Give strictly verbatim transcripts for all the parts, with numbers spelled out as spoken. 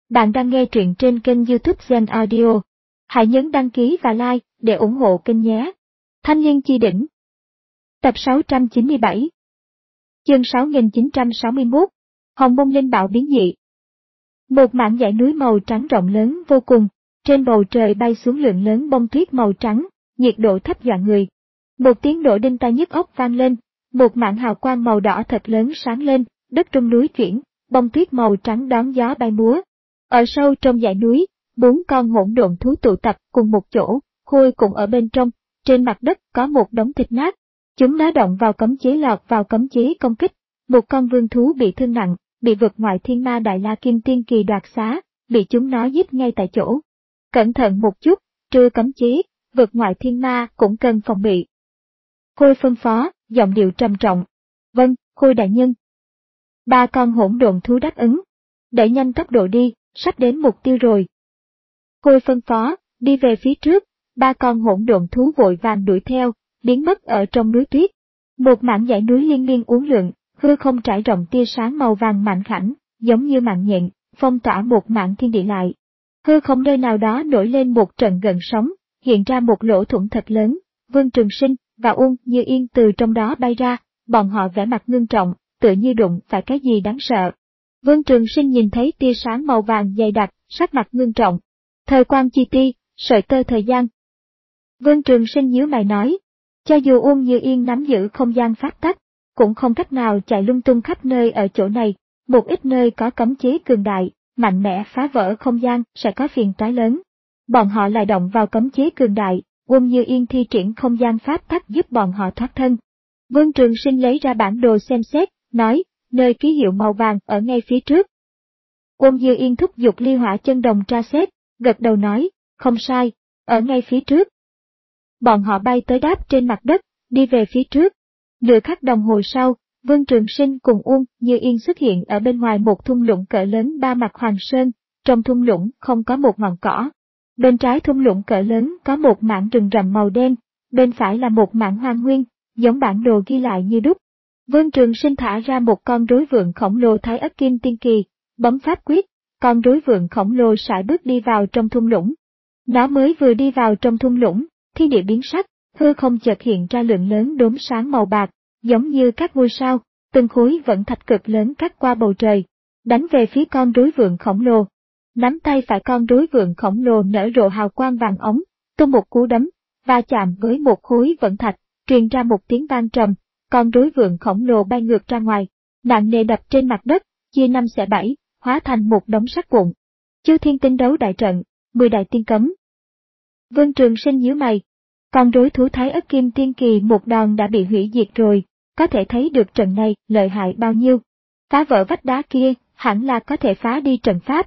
Bạn đang nghe truyện trên kênh YouTube Zen Audio. Hãy nhấn đăng ký và like để ủng hộ kênh nhé. Thanh niên chi đỉnh. Tập sáu trăm chín mươi bảy. Chương sáu nghìn chín trăm sáu mươi mốt. Hồng mông linh bảo biến dị. Một mảng dãy núi màu trắng rộng lớn vô cùng, trên bầu trời bay xuống lượng lớn bông tuyết màu trắng, nhiệt độ thấp dọa người. Một tiếng nổ đinh tai nhức óc vang lên, một mảng hào quang màu đỏ thật lớn sáng lên, đất rung núi chuyển, bông tuyết màu trắng đón gió bay múa. Ở sâu trong dãy núi, bốn con hỗn độn thú tụ tập cùng một chỗ, Khôi cũng ở bên trong, trên mặt đất có một đống thịt nát. Chúng đã động vào cấm chế lọt vào cấm chế công kích. Một con vương thú bị thương nặng, bị vực ngoại thiên ma Đại La Kim Tiên Kỳ đoạt xá, bị chúng nó giết ngay tại chỗ. Cẩn thận một chút, trừ cấm chế, vực ngoại thiên ma cũng cần phòng bị. Khôi phân phó, giọng điệu trầm trọng. Vâng, Khôi đại nhân. Ba con hỗn độn thú đáp ứng. Đẩy nhanh tốc độ đi, sắp đến mục tiêu rồi. Khôi phân phó, đi về phía trước, ba con hỗn độn thú vội vàng đuổi theo, biến mất ở trong núi tuyết. Một mảng dãy núi liên miên uốn lượn, hư không trải rộng tia sáng màu vàng mảnh khảnh, giống như mạng nhện, phong tỏa một mảng thiên địa lại. Hư không nơi nào đó nổi lên một trận gợn sóng, hiện ra một lỗ thủng thật lớn. Vương Trường Sinh và Uông Như Yên từ trong đó bay ra, bọn họ vẻ mặt ngưng trọng, tựa như đụng phải cái gì đáng sợ. Vương Trường Sinh nhìn thấy tia sáng màu vàng dày đặc, sắc mặt ngưng trọng. Thời quang chi ti, sợi tơ thời gian. Vương Trường Sinh nhíu mày nói, cho dù Uông Như Yên nắm giữ không gian pháp tắc, cũng không cách nào chạy lung tung khắp nơi ở chỗ này, một ít nơi có cấm chế cường đại, mạnh mẽ phá vỡ không gian sẽ có phiền toái lớn. Bọn họ lại động vào cấm chế cường đại, Uông Như Yên thi triển không gian pháp tắc giúp bọn họ thoát thân. Vương Trường Sinh lấy ra bản đồ xem xét, nói, nơi ký hiệu màu vàng ở ngay phía trước. Uông Như Yên thúc giục ly hỏa chân đồng tra xét, gật đầu nói, không sai, ở ngay phía trước. Bọn họ bay tới đáp trên mặt đất, đi về phía trước. Nửa khắc đồng hồ sau, Vương Trường Sinh cùng Uông Như Yên xuất hiện ở bên ngoài một thung lũng cỡ lớn ba mặt Hoàng Sơn, trong thung lũng không có một ngọn cỏ. Bên trái thung lũng cỡ lớn có một mảng rừng rậm màu đen, bên phải là một mảng hoang nguyên, giống bản đồ ghi lại như đúc. Vương Trường Sinh thả ra một con rối vượn khổng lồ Thái Ất Kim Tiên Kỳ, bấm pháp quyết, con rối vượn khổng lồ sải bước đi vào trong thung lũng. Nó mới vừa đi vào trong thung lũng, thiên địa biến sắc, hư không chợt hiện ra lượng lớn đốm sáng màu bạc, giống như các ngôi sao, từng khối vẫn thạch cực lớn cắt qua bầu trời, đánh về phía con rối vượn khổng lồ. Nắm tay phải con rối vượn khổng lồ nở rộ hào quang vàng ống, tung một cú đấm, va chạm với một khối vẫn thạch, truyền ra một tiếng vang trầm, con rối vượn khổng lồ bay ngược ra ngoài, nặng nề đập trên mặt đất, chia năm xẻ bảy, hóa thành một đống sắt vụn. Chư thiên tinh đấu đại trận, mười đại tiên cấm. Vương Trường Sinh nhíu mày, con rối thú Thái Ất Kim Tiên Kỳ một đòn đã bị hủy diệt rồi, có thể thấy được trận này lợi hại bao nhiêu. Phá vỡ vách đá kia, hẳn là có thể phá đi trận pháp.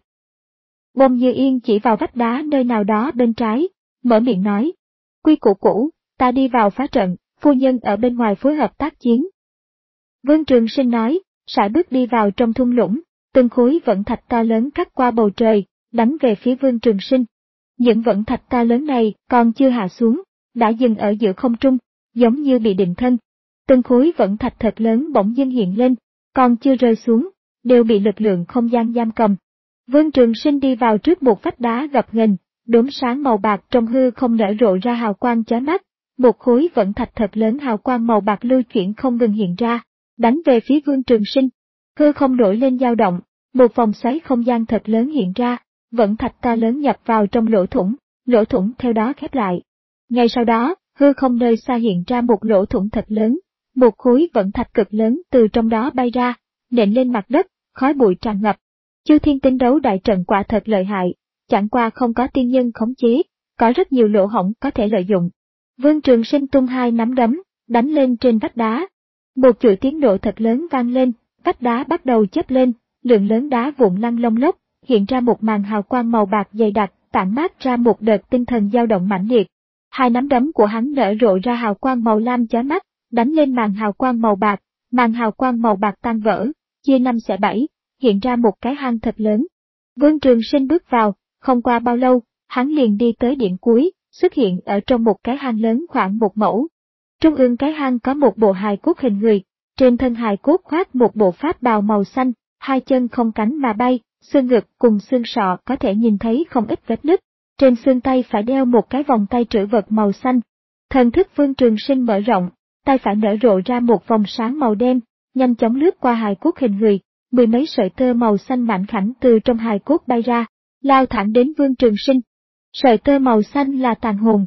Uông Như Yên chỉ vào vách đá nơi nào đó bên trái, mở miệng nói, quy củ cũ, ta đi vào phá trận, phu nhân ở bên ngoài phối hợp tác chiến. Vương Trường Sinh nói, sải bước đi vào trong thung lũng, từng khối vẫn thạch to lớn cắt qua bầu trời, đánh về phía Vương Trường Sinh. Những vẫn thạch to lớn này còn chưa hạ xuống, đã dừng ở giữa không trung, giống như bị định thân. Từng khối vẫn thạch thật lớn bỗng dưng hiện lên, còn chưa rơi xuống, đều bị lực lượng không gian giam cầm. Vương Trường Sinh đi vào trước một vách đá gập ghềnh, đốm sáng màu bạc trong hư không nở rộ ra hào quang chói mắt, một khối vẫn thạch thật lớn hào quang màu bạc lưu chuyển không ngừng hiện ra, đánh về phía Vương Trường Sinh. Hư không nổi lên dao động, một vòng xoáy không gian thật lớn hiện ra, vẫn thạch to lớn nhập vào trong lỗ thủng, lỗ thủng theo đó khép lại. Ngay sau đó, hư không nơi xa hiện ra một lỗ thủng thật lớn, một khối vẫn thạch cực lớn từ trong đó bay ra, nện lên mặt đất, khói bụi tràn ngập. Chư thiên tinh đấu đại trận quả thật lợi hại, chẳng qua không có tiên nhân khống chế, có rất nhiều lỗ hổng có thể lợi dụng. Vương Trường Sinh tung hai nắm đấm, đánh lên trên vách đá. Một chuỗi tiếng nổ thật lớn vang lên, vách đá bắt đầu chớp lên, lượng lớn đá vụn lăn lông lốc, hiện ra một màn hào quang màu bạc dày đặc, tản mát ra một đợt tinh thần dao động mãnh liệt. Hai nắm đấm của hắn nở rộ ra hào quang màu lam chói mắt, đánh lên màn hào quang màu bạc, màn hào quang màu bạc tan vỡ, chia năm xẻ bảy, hiện ra một cái hang thật lớn. Vương Trường Sinh bước vào, không qua bao lâu, hắn liền đi tới điểm cuối, xuất hiện ở trong một cái hang lớn khoảng một mẫu. Trung ương cái hang có một bộ hài cốt hình người, trên thân hài cốt khoác một bộ pháp bào màu xanh, hai chân không cánh mà bay, xương ngực cùng xương sọ có thể nhìn thấy không ít vết nứt. Trên xương tay phải đeo một cái vòng tay trữ vật màu xanh. Thần thức Vương Trường Sinh mở rộng, tay phải nở rộ ra một vòng sáng màu đen, nhanh chóng lướt qua hài cốt hình người, mười mấy sợi tơ màu xanh mảnh khảnh từ trong hài cốt bay ra, lao thẳng đến Vương Trường Sinh. Sợi tơ màu xanh là tàn hồn.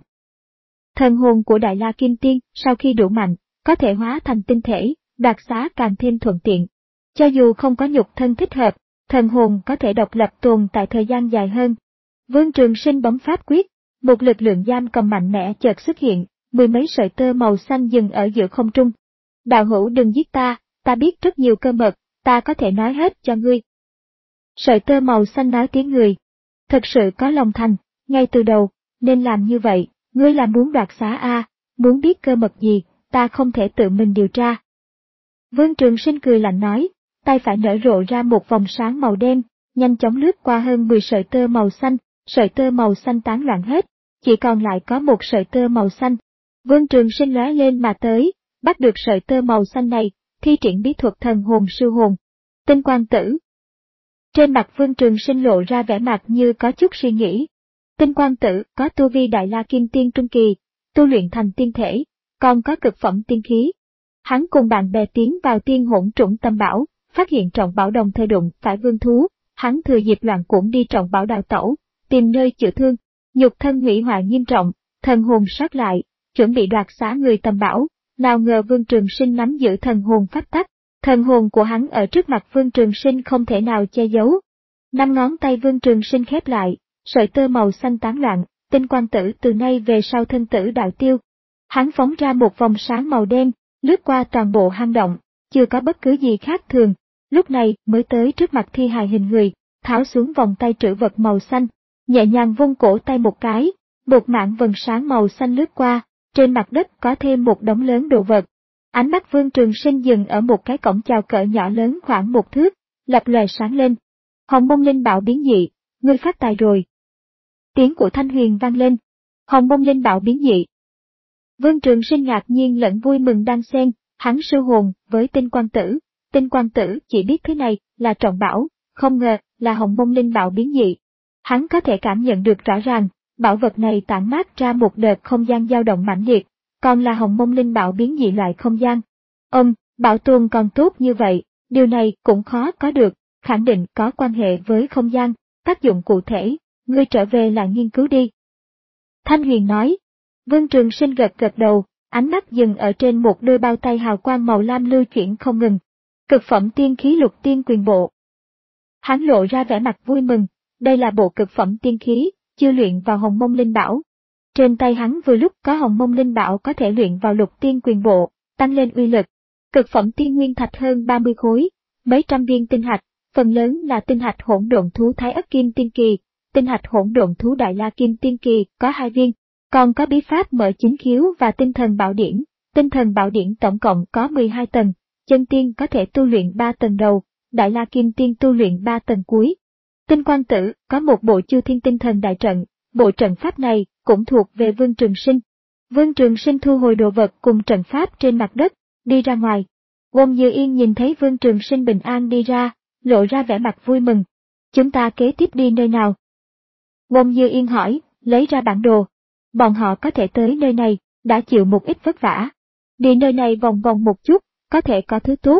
Thần hồn của Đại La Kim Tiên sau khi đủ mạnh, có thể hóa thành tinh thể, đoạt xá càng thêm thuận tiện. Cho dù không có nhục thân thích hợp, thần hồn có thể độc lập tồn tại thời gian dài hơn. Vương Trường Sinh bấm pháp quyết, một lực lượng giam cầm mạnh mẽ chợt xuất hiện, mười mấy sợi tơ màu xanh dừng ở giữa không trung. Đạo hữu đừng giết ta, ta biết rất nhiều cơ mật, ta có thể nói hết cho ngươi. Sợi tơ màu xanh nói tiếng người. Thật sự có lòng thành, ngay từ đầu, nên làm như vậy, ngươi là muốn đoạt xá a, à, muốn biết cơ mật gì, ta không thể tự mình điều tra. Vương Trường Sinh cười lạnh nói, tay phải nở rộ ra một vòng sáng màu đen, nhanh chóng lướt qua hơn mười sợi tơ màu xanh, sợi tơ màu xanh tán loạn hết, chỉ còn lại có một sợi tơ màu xanh. Vương Trường Sinh lóe lên mà tới, bắt được sợi tơ màu xanh này, thi triển bí thuật thần hồn siêu hồn. Tinh Quang Tử. Trên mặt Vương Trường Sinh lộ ra vẻ mặt như có chút suy nghĩ. Tinh Quang Tử có tu vi Đại La Kim Tiên trung kỳ, tu luyện thành tiên thể, còn có cực phẩm tiên khí. Hắn cùng bạn bè tiến vào Tiên Hỗn Trũng Tâm Bảo, phát hiện trọng bảo đồng thời đụng phải vương thú, hắn thừa dịp loạn cuộn đi trọng bảo đào tẩu, tìm nơi chữa thương, nhục thân hủy hoại nghiêm trọng, thần hồn sót lại, chuẩn bị đoạt xá người Tâm Bảo, nào ngờ Vương Trường Sinh nắm giữ thần hồn pháp tắc, thần hồn của hắn ở trước mặt Vương Trường Sinh không thể nào che giấu. Năm ngón tay Vương Trường Sinh khép lại, sợi tơ màu xanh tán loạn, Tinh Quang Tử từ nay về sau thân tử đạo tiêu. Hắn phóng ra một vòng sáng màu đen, lướt qua toàn bộ hang động, chưa có bất cứ gì khác thường, lúc này mới tới trước mặt thi hài hình người, tháo xuống vòng tay trữ vật màu xanh, nhẹ nhàng vung cổ tay một cái, một mảng vầng sáng màu xanh lướt qua, trên mặt đất có thêm một đống lớn đồ vật. Ánh mắt Vương Trường Sinh dừng ở một cái cổng chào cỡ nhỏ lớn khoảng một thước, lập lòe sáng lên. Hồng Mông Linh Bảo biến dị, ngươi phát tài rồi. Tiếng của Thanh Huyền vang lên. Hồng Mông Linh Bảo biến dị. Vương Trường Sinh ngạc nhiên lẫn vui mừng đan xen, hắn siêu hồn với Tinh Quang Tử. Tinh Quang Tử chỉ biết thứ này là trọng bảo, không ngờ là Hồng Mông Linh Bảo biến dị. Hắn có thể cảm nhận được rõ ràng, bảo vật này tản mát ra một đợt không gian dao động mãnh liệt, còn là Hồng Mông Linh Bảo biến dị loại không gian. Ông, bảo tồn còn tốt như vậy, điều này cũng khó có được, khẳng định có quan hệ với không gian, tác dụng cụ thể, ngươi trở về lại nghiên cứu đi. Thanh Huyền nói. Vương Trường Sinh gật gật đầu, ánh mắt dừng ở trên một đôi bao tay hào quang màu lam lưu chuyển không ngừng. Cực phẩm tiên khí Lục Tiên Quyền Bộ. Hắn lộ ra vẻ mặt vui mừng, đây là bộ cực phẩm tiên khí, chưa luyện vào Hồng Mông Linh Bảo. Trên tay hắn vừa lúc có Hồng Mông Linh Bảo có thể luyện vào Lục Tiên Quyền Bộ, tăng lên uy lực. Cực phẩm tiên nguyên thạch hơn ba mươi khối, mấy trăm viên tinh hạch, phần lớn là tinh hạch hỗn độn thú Thái Ất Kim Tiên Kỳ, tinh hạch hỗn độn thú Đại La Kim Tiên Kỳ có hai viên, còn có bí pháp mở chính khiếu và tinh thần bảo điển. Tinh thần bảo điển tổng cộng có mười hai tầng, chân tiên có thể tu luyện ba tầng đầu, Đại La Kim Tiên tu luyện ba tầng cuối. Tinh Quang Tử có một bộ Chu Thiên Tinh Thần Đại Trận, bộ trận pháp này cũng thuộc về Vương Trường Sinh. Vương Trường Sinh thu hồi đồ vật cùng trận pháp trên mặt đất, đi ra ngoài. Wong Như Yên nhìn thấy Vương Trường Sinh bình an đi ra, lộ ra vẻ mặt vui mừng. Chúng ta kế tiếp đi nơi nào? Wong Như Yên hỏi, lấy ra bản đồ. Bọn họ có thể tới nơi này, đã chịu một ít vất vả. Đi nơi này vòng vòng một chút, có thể có thứ tốt.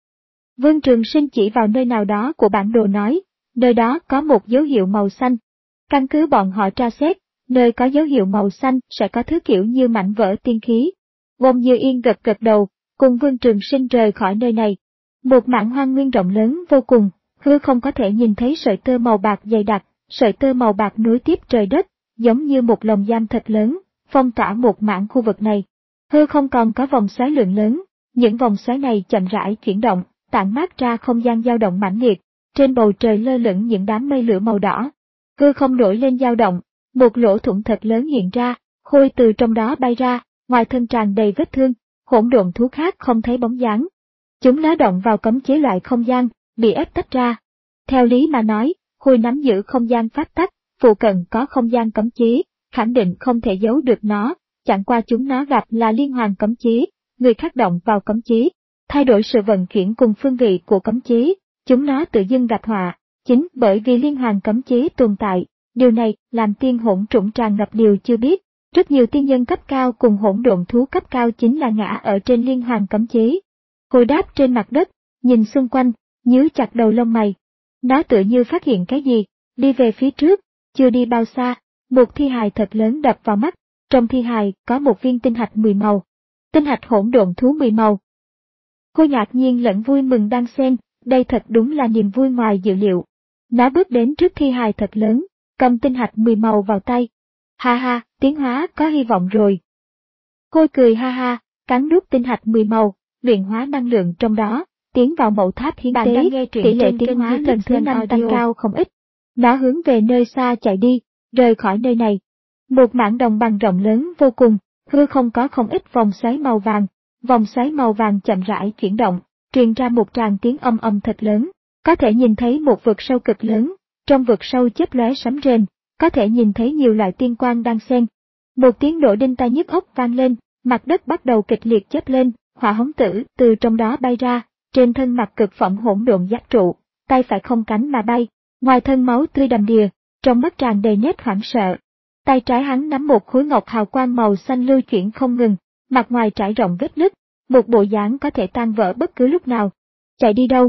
Vương Trường Sinh chỉ vào nơi nào đó của bản đồ nói, nơi đó có một dấu hiệu màu xanh. Căn cứ bọn họ tra xét, nơi có dấu hiệu màu xanh sẽ có thứ kiểu như mảnh vỡ tiên khí. Wong Như Yên gật gật đầu, cùng Vương Trường Sinh rời khỏi nơi này. Một mảng hoang nguyên rộng lớn vô cùng, hư không có thể nhìn thấy sợi tơ màu bạc dày đặc, sợi tơ màu bạc nối tiếp trời đất, giống như một lồng giam thật lớn, phong tỏa một mảng khu vực này. Hư không còn có vòng xoáy lượng lớn, những vòng xoáy này chậm rãi chuyển động, tản mát ra không gian dao động mãnh liệt, trên bầu trời lơ lửng những đám mây lửa màu đỏ. Hư không nổi lên dao động, một lỗ thủng thật lớn hiện ra, khôi từ trong đó bay ra, ngoài thân tràn đầy vết thương, hỗn độn thú khác không thấy bóng dáng. Chúng lá động vào cấm chế loại không gian, bị ép tách ra. Theo lý mà nói, Khôi nắm giữ không gian pháp tắc, phụ cận có không gian cấm chế, khẳng định không thể giấu được nó, chẳng qua chúng nó gặp là liên hoàn cấm chế, người khác động vào cấm chế, thay đổi sự vận chuyển cùng phương vị của cấm chế, chúng nó tự dưng gặp họa, chính bởi vì liên hoàn cấm chế tồn tại, điều này làm tiên hỗn trùng tràn ngập điều chưa biết. Rất nhiều tiên nhân cấp cao cùng hỗn độn thú cấp cao chính là ngã ở trên liên hoàn cấm chế. Hồi đáp trên mặt đất, nhìn xung quanh, nhíu chặt đầu lông mày. Nó tựa như phát hiện cái gì, đi về phía trước, chưa đi bao xa, một thi hài thật lớn đập vào mắt, trong thi hài có một viên tinh hạch mười màu. Tinh hạch hỗn độn thú mười màu. Cô ngạc nhiên lẫn vui mừng đan xen, đây thật đúng là niềm vui ngoài dự liệu. Nó bước đến trước thi hài thật lớn, cầm tinh hạch mười màu vào tay. Ha ha, tiến hóa có hy vọng rồi. Cô cười ha ha, cắn nuốt tinh hạch mười màu, luyện hóa năng lượng trong đó, tiến vào mẫu tháp hiến tế, tỷ lệ tiến hóa lần thứ năm tăng cao không ít. Nó hướng về nơi xa chạy đi, rời khỏi nơi này. Một mảng đồng bằng rộng lớn vô cùng, hư không có không ít vòng xoáy màu vàng, vòng xoáy màu vàng chậm rãi chuyển động, truyền ra một tràng tiếng âm âm thật lớn, có thể nhìn thấy một vực sâu cực lớn, trong vực sâu chớp lóe sấm rền, có thể nhìn thấy nhiều loại tiên quang đang xen. Một tiếng nổ đinh tai nhức óc vang lên, mặt đất bắt đầu kịch liệt chớp lên, hỏa hống tử từ trong đó bay ra, trên thân mặt cực phẩm hỗn độn giáp trụ, tay phải không cánh mà bay, ngoài thân máu tươi đầm đìa, trong mắt tràn đầy nét hoảng sợ. Tay trái hắn nắm một khối ngọc hào quang màu xanh lưu chuyển không ngừng, mặt ngoài trải rộng vết nứt, một bộ dáng có thể tan vỡ bất cứ lúc nào. Chạy đi đâu?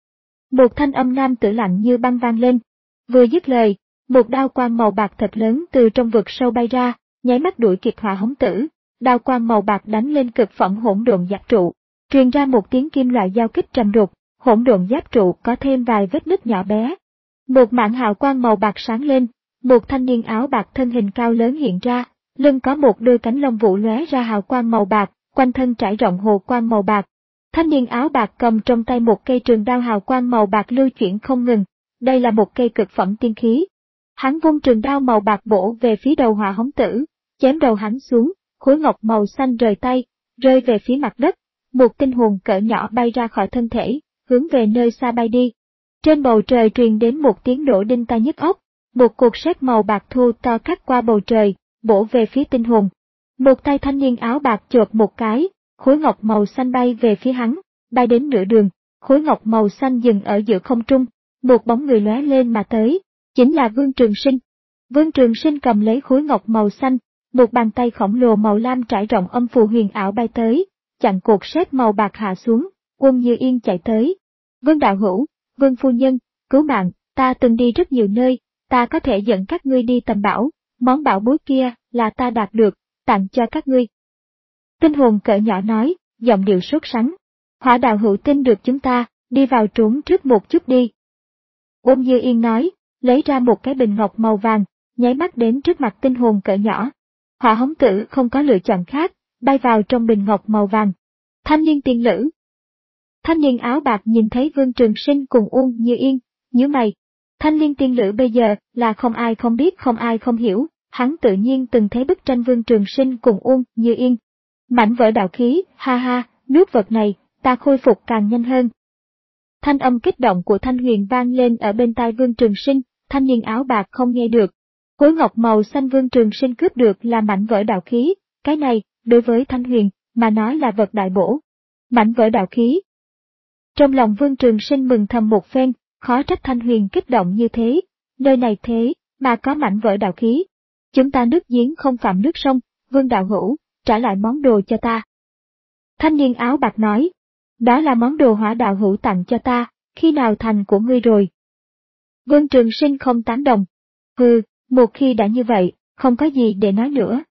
Một thanh âm nam tử lạnh như băng vang lên. Vừa dứt lời, một đao quang màu bạc thật lớn từ trong vực sâu bay ra, nháy mắt đuổi kịp hỏa hống tử. Đao quang màu bạc đánh lên cực phẩm hỗn độn giáp trụ, truyền ra một tiếng kim loại giao kích trầm đục, hỗn độn giáp trụ có thêm vài vết nứt nhỏ bé. Một mảng hào quang màu bạc sáng lên, một thanh niên áo bạc thân hình cao lớn hiện ra, lưng có một đôi cánh lông vũ lóe ra hào quang màu bạc, quanh thân trải rộng hồ quang màu bạc. Thanh niên áo bạc cầm trong tay một cây trường đao hào quang màu bạc lưu chuyển không ngừng, đây là một cây cực phẩm tiên khí. Hắn vung trường đao màu bạc bổ về phía đầu hỏa hống tử, chém đầu hắn xuống, khối ngọc màu xanh rời tay, rơi về phía mặt đất, một tinh hồn cỡ nhỏ bay ra khỏi thân thể, hướng về nơi xa bay đi. Trên bầu trời truyền đến một tiếng nổ đinh tai nhức óc, một cột sét màu bạc thô to cắt qua bầu trời, bổ về phía tinh hồn. Một tay thanh niên áo bạc chộp một cái, khối ngọc màu xanh bay về phía hắn, bay đến nửa đường, khối ngọc màu xanh dừng ở giữa không trung, một bóng người lóe lên mà tới, chính là Vương Trường Sinh. Vương Trường Sinh cầm lấy khối ngọc màu xanh, một bàn tay khổng lồ màu lam trải rộng âm phù huyền ảo bay tới, chặn cột sét màu bạc hạ xuống, Quân Như Yên chạy tới. Vương đạo hữu, Vương phu nhân, cứu mạng, ta từng đi rất nhiều nơi, ta có thể dẫn các ngươi đi tầm bảo, món bảo bối kia là ta đạt được, tặng cho các ngươi. Tinh hồn cỡ nhỏ nói, giọng điệu sốt sắng. Hỏa đạo hữu tin được chúng ta, đi vào trốn trước một chút đi. Quân Như Yên nói, lấy ra một cái bình ngọc màu vàng, nháy mắt đến trước mặt tinh hồn cỡ nhỏ. Hỏa hống tử không có lựa chọn khác, bay vào trong bình ngọc màu vàng. Thanh niên tiên lữ. Thanh niên áo bạc nhìn thấy Vương Trường Sinh cùng Uông Như Yên, nhíu mày. Thanh niên tiên lữ bây giờ là không ai không biết không ai không hiểu, hắn tự nhiên từng thấy bức tranh Vương Trường Sinh cùng Uông Như Yên. Mảnh vỡ đạo khí, ha ha, nuốt vật này, ta khôi phục càng nhanh hơn. Thanh âm kích động của Thanh Huyền vang lên ở bên tai Vương Trường Sinh, thanh niên áo bạc không nghe được. Khối ngọc màu xanh Vương Trường Sinh cướp được là mảnh vỡ đạo khí, cái này, đối với Thanh Huyền, mà nói là vật đại bổ. Mảnh vỡ đạo khí. Trong lòng Vương Trường Sinh mừng thầm một phen, khó trách Thanh Huyền kích động như thế, nơi này thế, mà có mảnh vỡ đạo khí. Chúng ta nước giếng không phạm nước sông, Vương đạo hữu, trả lại món đồ cho ta. Thanh niên áo bạc nói, đó là món đồ Hỏa đạo hữu tặng cho ta, khi nào thành của ngươi rồi? Vương Trường Sinh không tán đồng. Hừ, một khi đã như vậy, không có gì để nói nữa.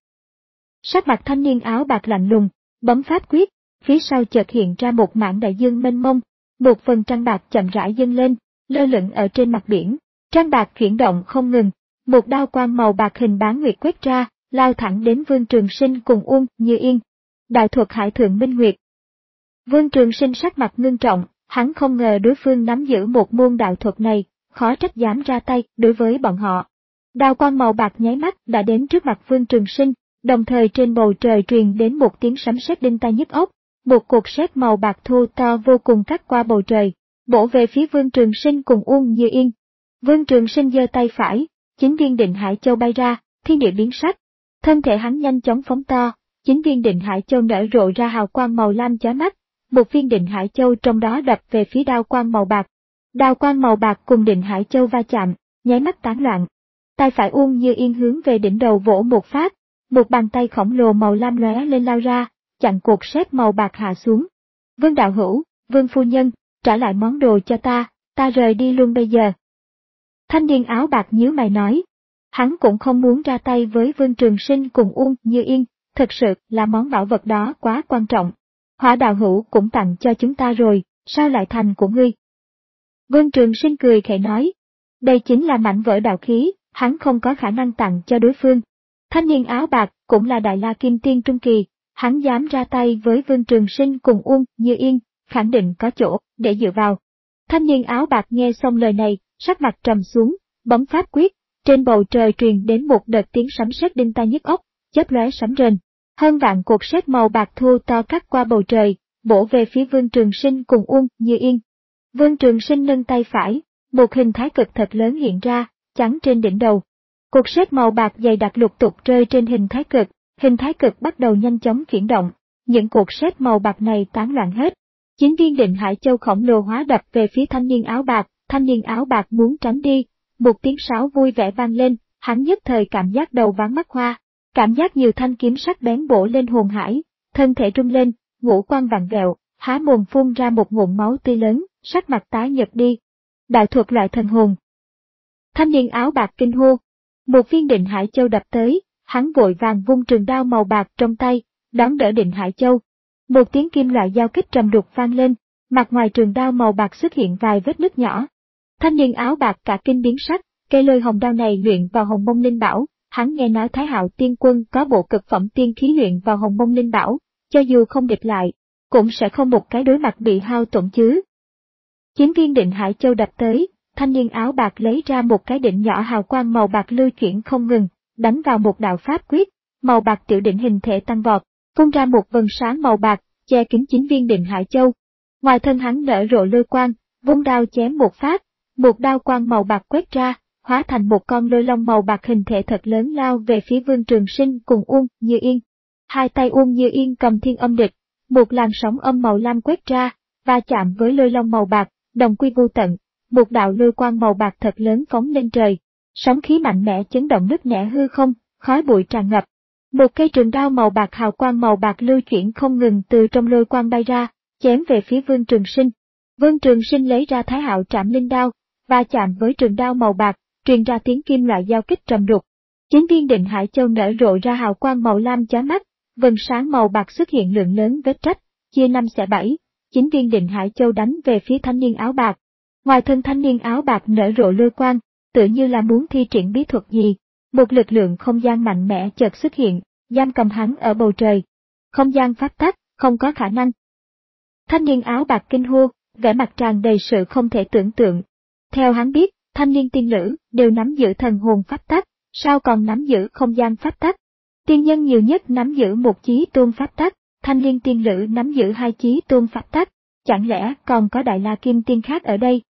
Sắc mặt thanh niên áo bạc lạnh lùng, bấm pháp quyết, phía sau chợt hiện ra một mảng đại dương mênh mông, một phần trăng bạc chậm rãi dâng lên, lơ lửng ở trên mặt biển, trăng bạc chuyển động không ngừng, một đao quang màu bạc hình bán nguyệt quét ra, lao thẳng đến Vương Trường Sinh cùng Uông Như Yên. Đại thuật Hải Thượng Minh Nguyệt. Vương Trường Sinh sắc mặt ngưng trọng, hắn không ngờ đối phương nắm giữ một môn đạo thuật này, khó trách dám ra tay đối với bọn họ. Đao quang màu bạc nháy mắt đã đến trước mặt Vương Trường Sinh, đồng thời trên bầu trời truyền đến một tiếng sấm sét đinh tai nhức óc, một cột sét màu bạc thô to vô cùng cắt qua bầu trời, bổ về phía Vương Trường Sinh cùng Uông Như Yên. Vương Trường Sinh giơ tay phải, chín viên Định Hải Châu bay ra, thiên địa biến sắc, thân thể hắn nhanh chóng phóng to, chín viên Định Hải Châu nở rộ ra hào quang màu lam chói mắt, một viên Định Hải Châu trong đó đập về phía đao quang màu bạc. Đao quang màu bạc cùng Định Hải Châu va chạm, nháy mắt tán loạn. Tay phải Uông Như Yên hướng về đỉnh đầu vỗ một phát, một bàn tay khổng lồ màu lam lóe lên lao ra, chặn cột sét màu bạc hạ xuống. Vương đạo hữu, Vương phu nhân, trả lại món đồ cho ta, ta rời đi luôn bây giờ. Thanh niên áo bạc nhíu mày nói. Hắn cũng không muốn ra tay với Vương Trường Sinh cùng Uông Như Yên, thực sự là món bảo vật đó quá quan trọng. Hỏa đạo hữu cũng tặng cho chúng ta rồi, sao lại thành của ngươi? Vương Trường Sinh cười khẩy nói. Đây chính là mảnh vỡ đạo khí, hắn không có khả năng tặng cho đối phương. Thanh niên áo bạc cũng là Đại La Kim Tiên Trung Kỳ, hắn dám ra tay với Vương Trường Sinh cùng Uông Như Yên, khẳng định có chỗ để dựa vào. Thanh niên áo bạc nghe xong lời này, sắc mặt trầm xuống, bấm pháp quyết, trên bầu trời truyền đến một đợt tiếng sấm sét đinh tai nhức óc, chớp lóe sấm rền. Hơn vạn cột sét màu bạc thô to cắt qua bầu trời, bổ về phía Vương Trường Sinh cùng Uông Như Yên. Vương Trường Sinh nâng tay phải, một hình thái cực thật lớn hiện ra, chắn trên đỉnh đầu. Cột sét màu bạc dày đặc lục tục rơi trên hình thái cực, hình thái cực bắt đầu nhanh chóng chuyển động, những cột sét màu bạc này tán loạn hết. Chín viên Định Hải Châu khổng lồ hóa đập về phía thanh niên áo bạc, thanh niên áo bạc muốn tránh đi, một tiếng sáo vui vẻ vang lên, hắn nhất thời cảm giác đầu váng mắt hoa, cảm giác nhiều thanh kiếm sắc bén bổ lên hồn hải, thân thể rung lên, ngũ quan vặn vẹo, há mồm phun ra một ngụm máu tươi lớn, sắc mặt tái nhợt đi. Đạo thuật loại thần hồn. Thanh niên áo bạc kinh hô, một viên Định Hải Châu đập tới, hắn vội vàng vung trường đao màu bạc trong tay, đón đỡ Định Hải Châu. Một tiếng kim loại giao kích trầm đục vang lên, mặt ngoài trường đao màu bạc xuất hiện vài vết nứt nhỏ. Thanh niên áo bạc cả kinh biến sắc, cây lôi hồng đao này luyện vào Hồng Mông Linh Bảo, hắn nghe nói Thái Hạo Tiên Quân có bộ cực phẩm tiên khí luyện vào Hồng Mông Linh Bảo, cho dù không địch lại, cũng sẽ không một cái đối mặt bị hao tổn chứ. Chín viên Định Hải Châu đập tới, thanh niên áo bạc lấy ra một cái đỉnh nhỏ hào quang màu bạc lưu chuyển không ngừng, đánh vào một đạo pháp quyết, màu bạc tiểu đỉnh hình thể tăng vọt, phun ra một vầng sáng màu bạc, che kín chín viên Định Hải Châu. Ngoài thân hắn nở rộ lôi quang, vung đao chém một phát, một đao quang màu bạc quét ra, hóa thành một con lôi long màu bạc hình thể thật lớn lao về phía Vương Trường Sinh cùng Uông Như Yên. Hai tay Uông Như Yên cầm thiên âm địch, một làn sóng âm màu lam quét ra, va chạm với lôi long màu bạc, đồng quy vô tận, một đạo lôi quang màu bạc thật lớn phóng lên trời, sóng khí mạnh mẽ chấn động nứt nẻ hư không, khói bụi tràn ngập. Một cây trường đao màu bạc hào quang màu bạc lưu chuyển không ngừng từ trong lôi quang bay ra, chém về phía Vương Trường Sinh. Vương Trường Sinh lấy ra Thái Hạo Trảm Linh đao, va chạm với trường đao màu bạc, truyền ra tiếng kim loại giao kích trầm đục. Chín viên Định Hải Châu nở rộ ra hào quang màu lam chói mắt, vầng sáng màu bạc xuất hiện lượng lớn vết rách, chia năm xẻ bảy. Chín viên Định Hải Châu đánh về phía thanh niên áo bạc. Ngoài thân thanh niên áo bạc nở rộ lôi quang, tựa như là muốn thi triển bí thuật gì. Một lực lượng không gian mạnh mẽ chợt xuất hiện, giam cầm hắn ở bầu trời. Không gian pháp tắc, không có khả năng. Thanh niên áo bạc kinh hô, vẻ mặt tràn đầy sự không thể tưởng tượng. Theo hắn biết, thanh niên tiên nữ đều nắm giữ thần hồn pháp tắc, sao còn nắm giữ không gian pháp tắc? Tiên nhân nhiều nhất nắm giữ một chí tôn pháp tắc, thanh niên tiên nữ nắm giữ hai chí tôn pháp tắc, chẳng lẽ còn có Đại La Kim Tiên khác ở đây?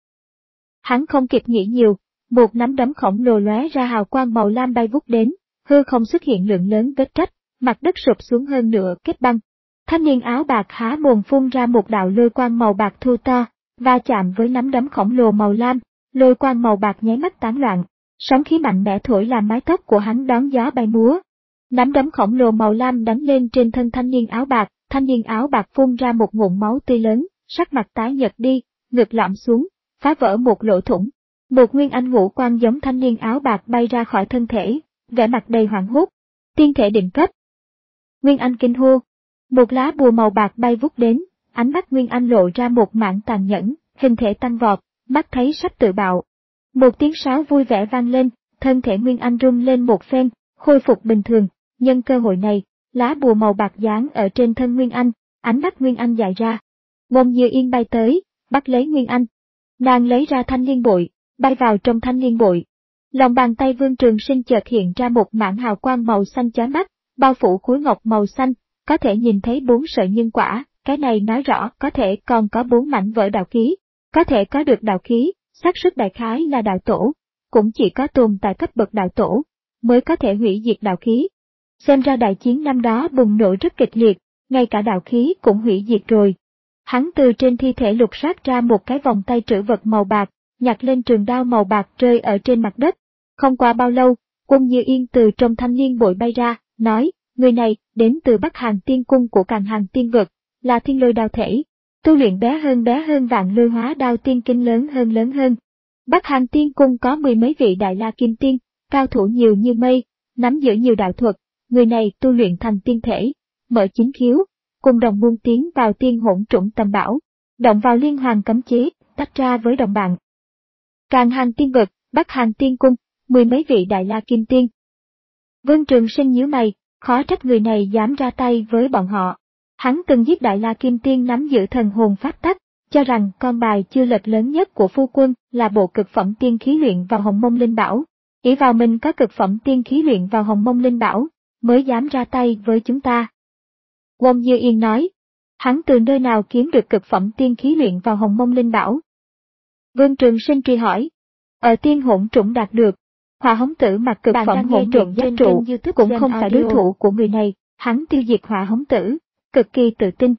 Hắn không kịp nghĩ nhiều, một nắm đấm khổng lồ lóe ra hào quang màu lam bay vút đến, hư không xuất hiện lượng lớn vết rách, mặt đất sụp xuống hơn nửa kết băng. Thanh niên áo bạc há mồm phun ra một đạo lôi quang màu bạc thu to, va chạm với nắm đấm khổng lồ màu lam, lôi quang màu bạc nháy mắt tán loạn, sóng khí mạnh mẽ thổi làm mái tóc của hắn đón gió bay múa. Nắm đấm khổng lồ màu lam đánh lên trên thân thanh niên áo bạc, thanh niên áo bạc phun ra một ngụm máu tươi lớn, sắc mặt tái nhợt đi, ngực lõm xuống, phá vỡ một lỗ thủng. Một nguyên anh ngũ quan giống thanh niên áo bạc bay ra khỏi thân thể, vẻ mặt đầy hoảng hốt. Tiên thể định cấp. Nguyên anh kinh hô. Một lá bùa màu bạc bay vút đến, ánh mắt Nguyên Anh lộ ra một mảng tàn nhẫn, hình thể tăng vọt, mắt thấy sắp tự bạo. Một tiếng sáo vui vẻ vang lên, thân thể Nguyên Anh rung lên một phen, khôi phục bình thường. Nhân cơ hội này, lá bùa màu bạc dán ở trên thân Nguyên Anh, ánh mắt Nguyên Anh dài ra. Uông Như Yên bay tới, bắt lấy Nguyên Anh. Nàng lấy ra thanh liên bội, bay vào trong thanh liên bội. Lòng bàn tay Vương Trường Sinh chợt hiện ra một mảng hào quang màu xanh chói mắt, bao phủ khối ngọc màu xanh, có thể nhìn thấy bốn sợi nhân quả, cái này nói rõ có thể còn có bốn mảnh vỡ đạo khí. Có thể có được đạo khí, xác suất đại khái là đạo tổ, cũng chỉ có tồn tại cấp bậc đạo tổ, mới có thể hủy diệt đạo khí. Xem ra đại chiến năm đó bùng nổ rất kịch liệt, ngay cả đạo khí cũng hủy diệt rồi. Hắn từ trên thi thể lục soát ra một cái vòng tay trữ vật màu bạc, nhặt lên trường đao màu bạc rơi ở trên mặt đất. Không qua bao lâu, Quân Như Yên từ trong thanh niên bội bay ra, nói, người này đến từ Bắc Hàn Tiên Cung của Càn Hàn Tiên Vực, là thiên lôi đao thể, tu luyện bé hơn bé hơn vạn lôi hóa đao tiên kinh lớn hơn lớn hơn. Bắc Hàn Tiên Cung có mười mấy vị đại la kim tiên, cao thủ nhiều như mây, nắm giữ nhiều đạo thuật, người này tu luyện thành tiên thể, mở chính khiếu, cùng đồng môn tiến vào tiên hỗn trũng tầm bảo, động vào liên hoàn cấm chế, tách ra với đồng bạn. Càn Hàn Tiên Vực, Bắc Hàn Tiên Cung, mười mấy vị đại la kim tiên. Vương Trường Sinh nhíu mày, khó trách người này dám ra tay với bọn họ. Hắn từng giết đại la kim tiên nắm giữ thần hồn pháp tắc, cho rằng con bài chưa lật lớn nhất của phu quân là bộ cực phẩm tiên khí luyện vào Hồng Mông Linh Bảo. Ỷ vào mình có cực phẩm tiên khí luyện vào Hồng Mông Linh Bảo, mới dám ra tay với chúng ta. Quân Như Yên nói, hắn từ nơi nào kiếm được cực phẩm tiên khí luyện vào Hồng Mông Linh Bảo? Vương Trường Sinh truy hỏi, ở tiên hỗn trũng đạt được. Hỏa Hống Tử mặc cực phẩm hỗn trùng giáp trụ, cũng không phải đối thủ của người này, hắn tiêu diệt Hỏa Hống Tử, cực kỳ tự tin.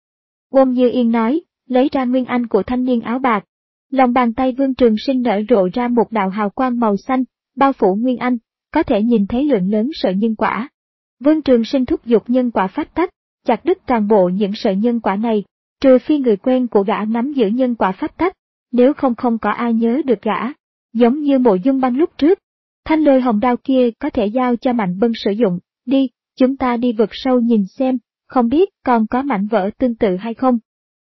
Quân Như Yên nói, lấy ra nguyên anh của thanh niên áo bạc. Lòng bàn tay Vương Trường Sinh nở rộ ra một đạo hào quang màu xanh, bao phủ nguyên anh, có thể nhìn thấy lượng lớn sợi nhân quả. Vương Trường Sinh thúc giục nhân quả pháp tắc, chặt đứt toàn bộ những sợi nhân quả này, trừ phi người quen của gã nắm giữ nhân quả pháp tắc, nếu không không có ai nhớ được gã. Giống như Mộ Dung Băng lúc trước, thanh lôi hồng đao kia có thể giao cho Mạnh Bân sử dụng, đi, chúng ta đi vực sâu nhìn xem, không biết còn có mảnh vỡ tương tự hay không.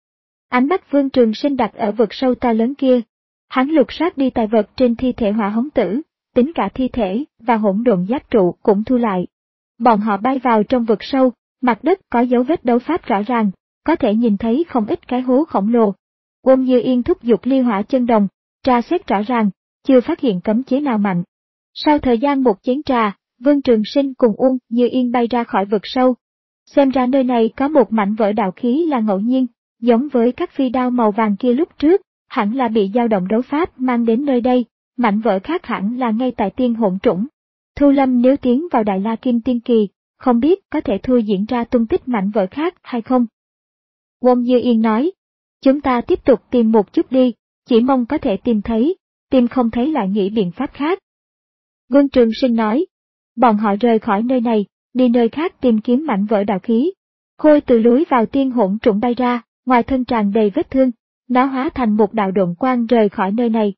Ánh mắt Vương Trường Sinh đặt ở vực sâu to lớn kia, hắn lục soát đi tài vật trên thi thể Hỏa Hống Tử, tính cả thi thể và hỗn độn giáp trụ cũng thu lại. Bọn họ bay vào trong vực sâu, mặt đất có dấu vết đấu pháp rõ ràng, có thể nhìn thấy không ít cái hố khổng lồ. Quân Như Yên thúc giục ly hỏa chân đồng, tra xét rõ ràng, chưa phát hiện cấm chế nào mạnh. Sau thời gian một chén trà, Vương Trường Sinh cùng Uông Như Yên bay ra khỏi vực sâu. Xem ra nơi này có một mảnh vỡ đạo khí là ngẫu nhiên, giống với các phi đao màu vàng kia lúc trước, hẳn là bị dao động đấu pháp mang đến nơi đây, mảnh vỡ khác hẳn là ngay tại tiên hỗn trũng. Thu Lâm nếu tiến vào Đại La Kim Tiên Kỳ, không biết có thể thu diễn ra tung tích mảnh vỡ khác hay không. Quân Như Yên nói, chúng ta tiếp tục tìm một chút đi, chỉ mong có thể tìm thấy, tìm không thấy lại nghĩ biện pháp khác. Vương Trường Sinh nói, bọn họ rời khỏi nơi này, đi nơi khác tìm kiếm mảnh vỡ đạo khí. Khôi từ lối vào tiên hỗn trũng bay ra, ngoài thân tràn đầy vết thương, nó hóa thành một đạo độn quang rời khỏi nơi này.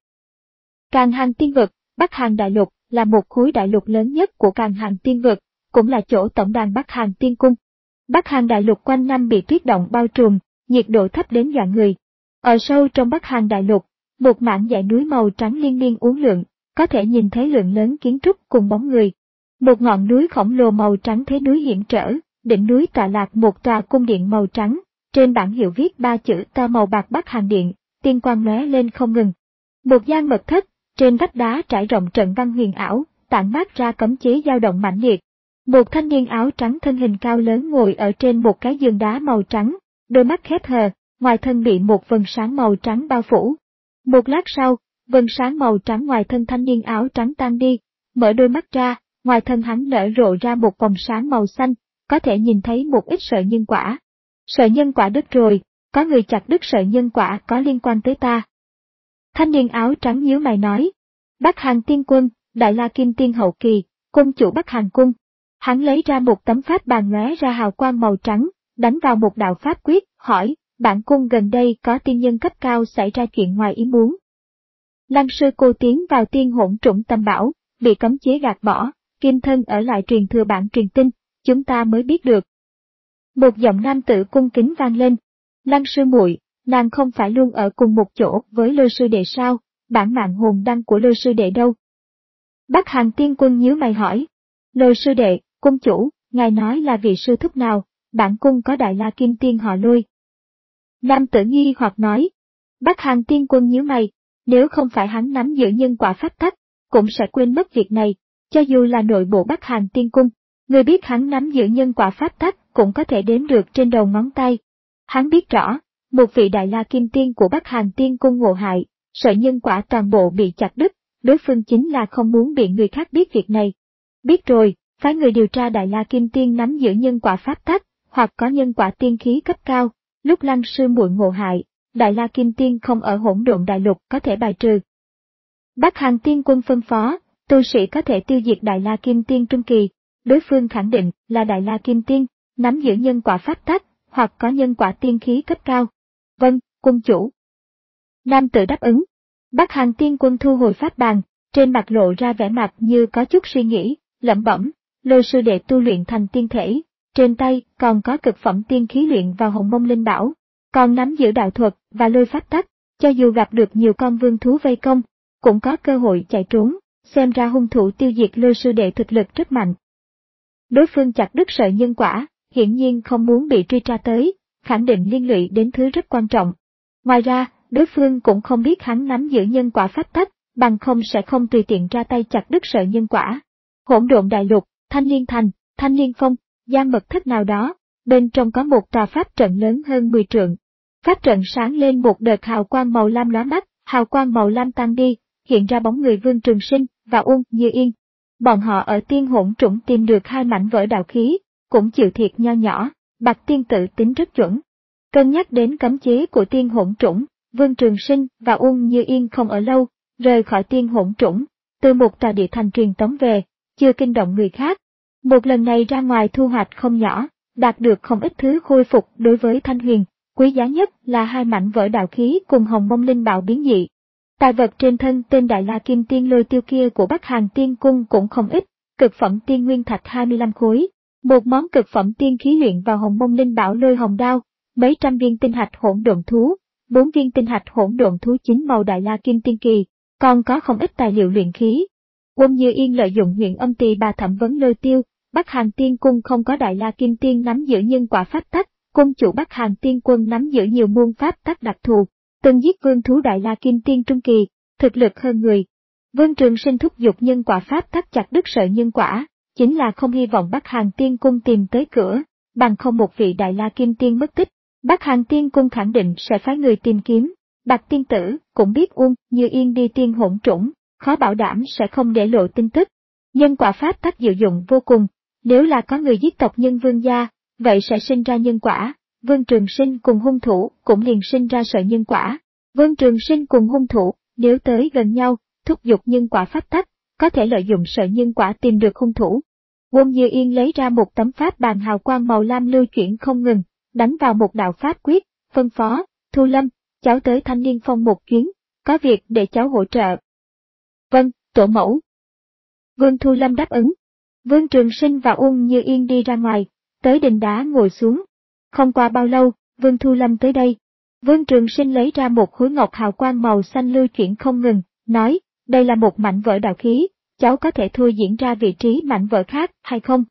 Càn Hàn Tiên Vực, Bắc Hàn Đại Lục là một khối đại lục lớn nhất của Càn Hàn Tiên Vực, cũng là chỗ tổng đàn Bắc Hàn Tiên Cung. Bắc Hàn Đại Lục quanh năm bị tuyết động bao trùm, nhiệt độ thấp đến dọa người. Ở sâu trong Bắc Hàn Đại Lục, một mảng dãy núi màu trắng liên miên uốn lượn, có thể nhìn thấy lượng lớn kiến trúc cùng bóng người. Một ngọn núi khổng lồ màu trắng thế núi hiểm trở, đỉnh núi tọa lạc một tòa cung điện màu trắng, trên bảng hiệu viết ba chữ to màu bạc Bắc Hàn Điện, tiên quang lóe lên không ngừng. Một gian mật thất, trên vách đá trải rộng trận văn huyền ảo, tản mát ra cấm chế dao động mãnh liệt. Một thanh niên áo trắng thân hình cao lớn ngồi ở trên một cái giường đá màu trắng, đôi mắt khép hờ, ngoài thân bị một vầng sáng màu trắng bao phủ. Một lát sau, vầng sáng màu trắng ngoài thân thanh niên áo trắng tan đi, mở đôi mắt ra, ngoài thân hắn nở rộ ra một vòng sáng màu xanh, có thể nhìn thấy một ít sợi nhân quả. Sợi nhân quả đứt rồi, có người chặt đứt sợi nhân quả có liên quan tới ta. Thanh niên áo trắng nhíu mày nói, Bắc Hàn Tiên Quân, Đại La Kim Tiên hậu kỳ, cung chủ Bắc Hàn Cung. Hắn lấy ra một tấm pháp bàn lóe ra hào quang màu trắng, đánh vào một đạo pháp quyết, hỏi, bản cung gần đây có tiên nhân cấp cao xảy ra chuyện ngoài ý muốn. Lăng sư cô tiến vào tiên hỗn trũng tâm bảo, bị cấm chế gạt bỏ, kim thân ở lại truyền thừa bản truyền tin, chúng ta mới biết được. Một giọng nam tử cung kính vang lên, Lăng sư muội, nàng không phải luôn ở cùng một chỗ với Lôi sư đệ sao, bản mạng hồn đăng của Lôi sư đệ đâu? Bắc Hàn Tiên Quân nhíu mày hỏi, Lôi sư đệ, cung chủ, ngài nói là vị sư thúc nào, bản cung có Đại La Kim Tiên họ Lôi. Nam tử nghi hoặc nói, Bắc Hàn Tiên Quân nhíu mày, nếu không phải hắn nắm giữ nhân quả pháp tắc, cũng sẽ quên mất việc này, cho dù là nội bộ Bắc Hàn Tiên Cung, người biết hắn nắm giữ nhân quả pháp tắc cũng có thể đếm được trên đầu ngón tay. Hắn biết rõ, một vị Đại La Kim Tiên của Bắc Hàn Tiên Cung ngộ hại, sợi nhân quả toàn bộ bị chặt đứt, đối phương chính là không muốn bị người khác biết việc này. Biết rồi, phái người điều tra Đại La Kim Tiên nắm giữ nhân quả pháp tắc, hoặc có nhân quả tiên khí cấp cao, lúc Lăng sư muội ngộ hại, Đại La Kim Tiên không ở Hỗn Độn Đại Lục có thể bài trừ. Bắc Hàn Tiên Quân phân phó, tu sĩ có thể tiêu diệt Đại La Kim Tiên trung kỳ, đối phương khẳng định là Đại La Kim Tiên, nắm giữ nhân quả pháp tắc, hoặc có nhân quả tiên khí cấp cao. Vâng, quân chủ. Nam tử đáp ứng. Bắc Hàn Tiên Quân thu hồi pháp bàn, trên mặt lộ ra vẻ mặt như có chút suy nghĩ, lẩm bẩm, lôi sư đệ tu luyện thành tiên thể, trên tay còn có cực phẩm tiên khí luyện vào Hồng Mông Linh Bảo, còn nắm giữ đạo thuật và lôi pháp tắc, cho dù gặp được nhiều con vương thú vây công, cũng có cơ hội chạy trốn, xem ra hung thủ tiêu diệt lôi sư đệ thực lực rất mạnh. Đối phương chặt đứt sợi nhân quả, hiển nhiên không muốn bị truy tra tới, khẳng định liên lụy đến thứ rất quan trọng. Ngoài ra, đối phương cũng không biết hắn nắm giữ nhân quả pháp tắc, bằng không sẽ không tùy tiện ra tay chặt đứt sợi nhân quả. Hỗn Độn Đại Lục, Thanh Liên Thành, Thanh Liên Phong, gian mật thất nào đó, bên trong có một tòa pháp trận lớn hơn mười trượng. Pháp trận sáng lên một đợt hào quang màu lam lóa mắt, hào quang màu lam tan đi, hiện ra bóng người Vương Trường Sinh và Uông Như Yên. Bọn họ ở Tiên Hỗn Trũng tìm được hai mảnh vỡ đạo khí, cũng chịu thiệt nho nhỏ, Bạch Tiên Tử tính rất chuẩn. Cân nhắc đến cấm chế của Tiên Hỗn Trũng, Vương Trường Sinh và Uông Như Yên không ở lâu, rời khỏi Tiên Hỗn Trũng, từ một tòa địa thành truyền tống về, chưa kinh động người khác. Một lần này ra ngoài thu hoạch không nhỏ, đạt được không ít thứ khôi phục đối với Thanh Huyền, quý giá nhất là hai mảnh vỡ đạo khí cùng Hồng Mông Linh Bảo biến dị. Tài vật trên thân tên Đại La Kim Tiên Lôi Tiêu kia của Bắc Hàn Tiên Cung cũng không ít, cực phẩm tiên nguyên thạch hai mươi lăm khối, một món cực phẩm tiên khí luyện vào Hồng Mông Linh Bảo Lôi Hồng Đao, mấy trăm viên tinh hạch hỗn độn thú, bốn viên tinh hạch hỗn độn thú chín màu Đại La Kim Tiên kỳ, còn có không ít tài liệu luyện khí. Uông Như Yên lợi dụng Huyền Âm Tỳ Bà thẩm vấn Lôi Tiêu, Bắc Hàn Tiên Cung không có Đại La Kim Tiên nắm giữ nhân quả pháp tắc, cung chủ Bắc Hàn Tiên Quân nắm giữ nhiều môn pháp tắc đặc thù, từng giết vương thú Đại La Kim Tiên trung kỳ, thực lực hơn người. Vương Trường Sinh thúc giục nhân quả pháp tắc chặt đứt sợi nhân quả, chính là không hy vọng Bắc Hàn Tiên Cung tìm tới cửa, bằng không một vị Đại La Kim Tiên mất tích, Bắc Hàn Tiên Cung khẳng định sẽ phái người tìm kiếm. Bạch Tiên Tử cũng biết Uông Như Yên đi Tiên Hỗn Trũng, khó bảo đảm sẽ không để lộ tin tức. Nhân quả pháp tắc diệu dụng vô cùng, nếu là có người giết tộc nhân Vương gia, vậy sẽ sinh ra nhân quả. Vương Trường Sinh cùng hung thủ cũng liền sinh ra sợi nhân quả. Vương Trường Sinh cùng hung thủ, nếu tới gần nhau, thúc giục nhân quả pháp tắc, có thể lợi dụng sợi nhân quả tìm được hung thủ. Uông Như Yên lấy ra một tấm pháp bàn hào quang màu lam lưu chuyển không ngừng, đánh vào một đạo pháp quyết, phân phó, Thu Lâm, cháu tới Thanh Liên Phong một chuyến, có việc để cháu hỗ trợ. Vâng, tổ mẫu. Vương Thu Lâm đáp ứng. Vương Trường Sinh và Uông Như Yên đi ra ngoài, tới đình đá ngồi xuống. Không qua bao lâu, Vương Thu Lâm tới đây. Vương Trường Sinh lấy ra một khối ngọc hào quang màu xanh lưu chuyển không ngừng, nói, đây là một mảnh vỡ đạo khí, cháu có thể thôi diễn ra vị trí mảnh vỡ khác hay không?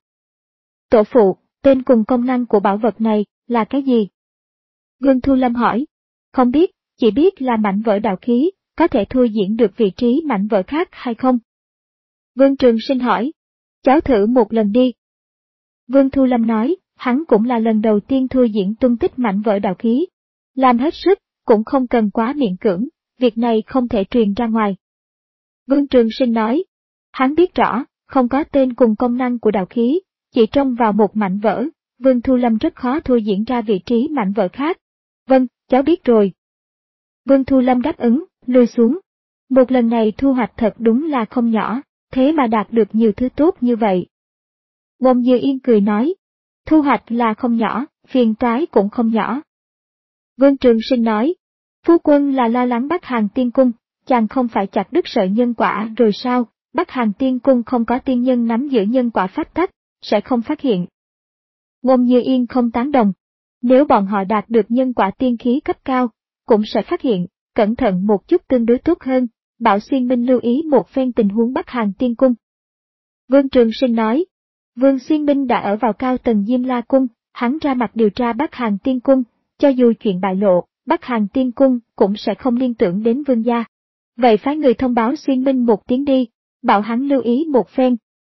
Tổ phụ, tên cùng công năng của bảo vật này là cái gì? Vương Thu Lâm hỏi. Không biết, chỉ biết là mảnh vỡ đạo khí, có thể thôi diễn được vị trí mảnh vỡ khác hay không? Vương Trường Sinh hỏi. Cháu thử một lần đi. Vương Thu Lâm nói, hắn cũng là lần đầu tiên thôi diễn tung tích mảnh vỡ đạo khí. Làm hết sức, cũng không cần quá miễn cưỡng, việc này không thể truyền ra ngoài. Vương Trường Sinh nói, hắn biết rõ, không có tên cùng công năng của đạo khí, chỉ trông vào một mảnh vỡ, Vương Thu Lâm rất khó thôi diễn ra vị trí mảnh vỡ khác. Vâng, cháu biết rồi. Vương Thu Lâm đáp ứng, lùi xuống. Một lần này thu hoạch thật đúng là không nhỏ, thế mà đạt được nhiều thứ tốt như vậy. Uông Như Yên cười nói, thu hoạch là không nhỏ, phiền toái cũng không nhỏ. Vương Trường Sinh nói, phu quân là lo lắng Bắc Hàn Tiên Cung, chàng không phải chặt đứt sợi nhân quả rồi sao? Bắc Hàn Tiên Cung không có tiên nhân nắm giữ nhân quả pháp tắc, sẽ không phát hiện. Uông Như Yên không tán đồng. Nếu bọn họ đạt được nhân quả tiên khí cấp cao, cũng sẽ phát hiện, cẩn thận một chút tương đối tốt hơn, bảo Xuyên Minh lưu ý một phen tình huống Bắc Hàn Tiên Cung. Vương Trường Sinh nói, Vương Xuyên Minh đã ở vào cao tầng Diêm La Cung, hắn ra mặt điều tra Bắc Hàn Tiên Cung, cho dù chuyện bại lộ, Bắc Hàn Tiên Cung cũng sẽ không liên tưởng đến Vương gia. Vậy phái người thông báo Xuyên Minh một tiếng đi, bảo hắn lưu ý một phen.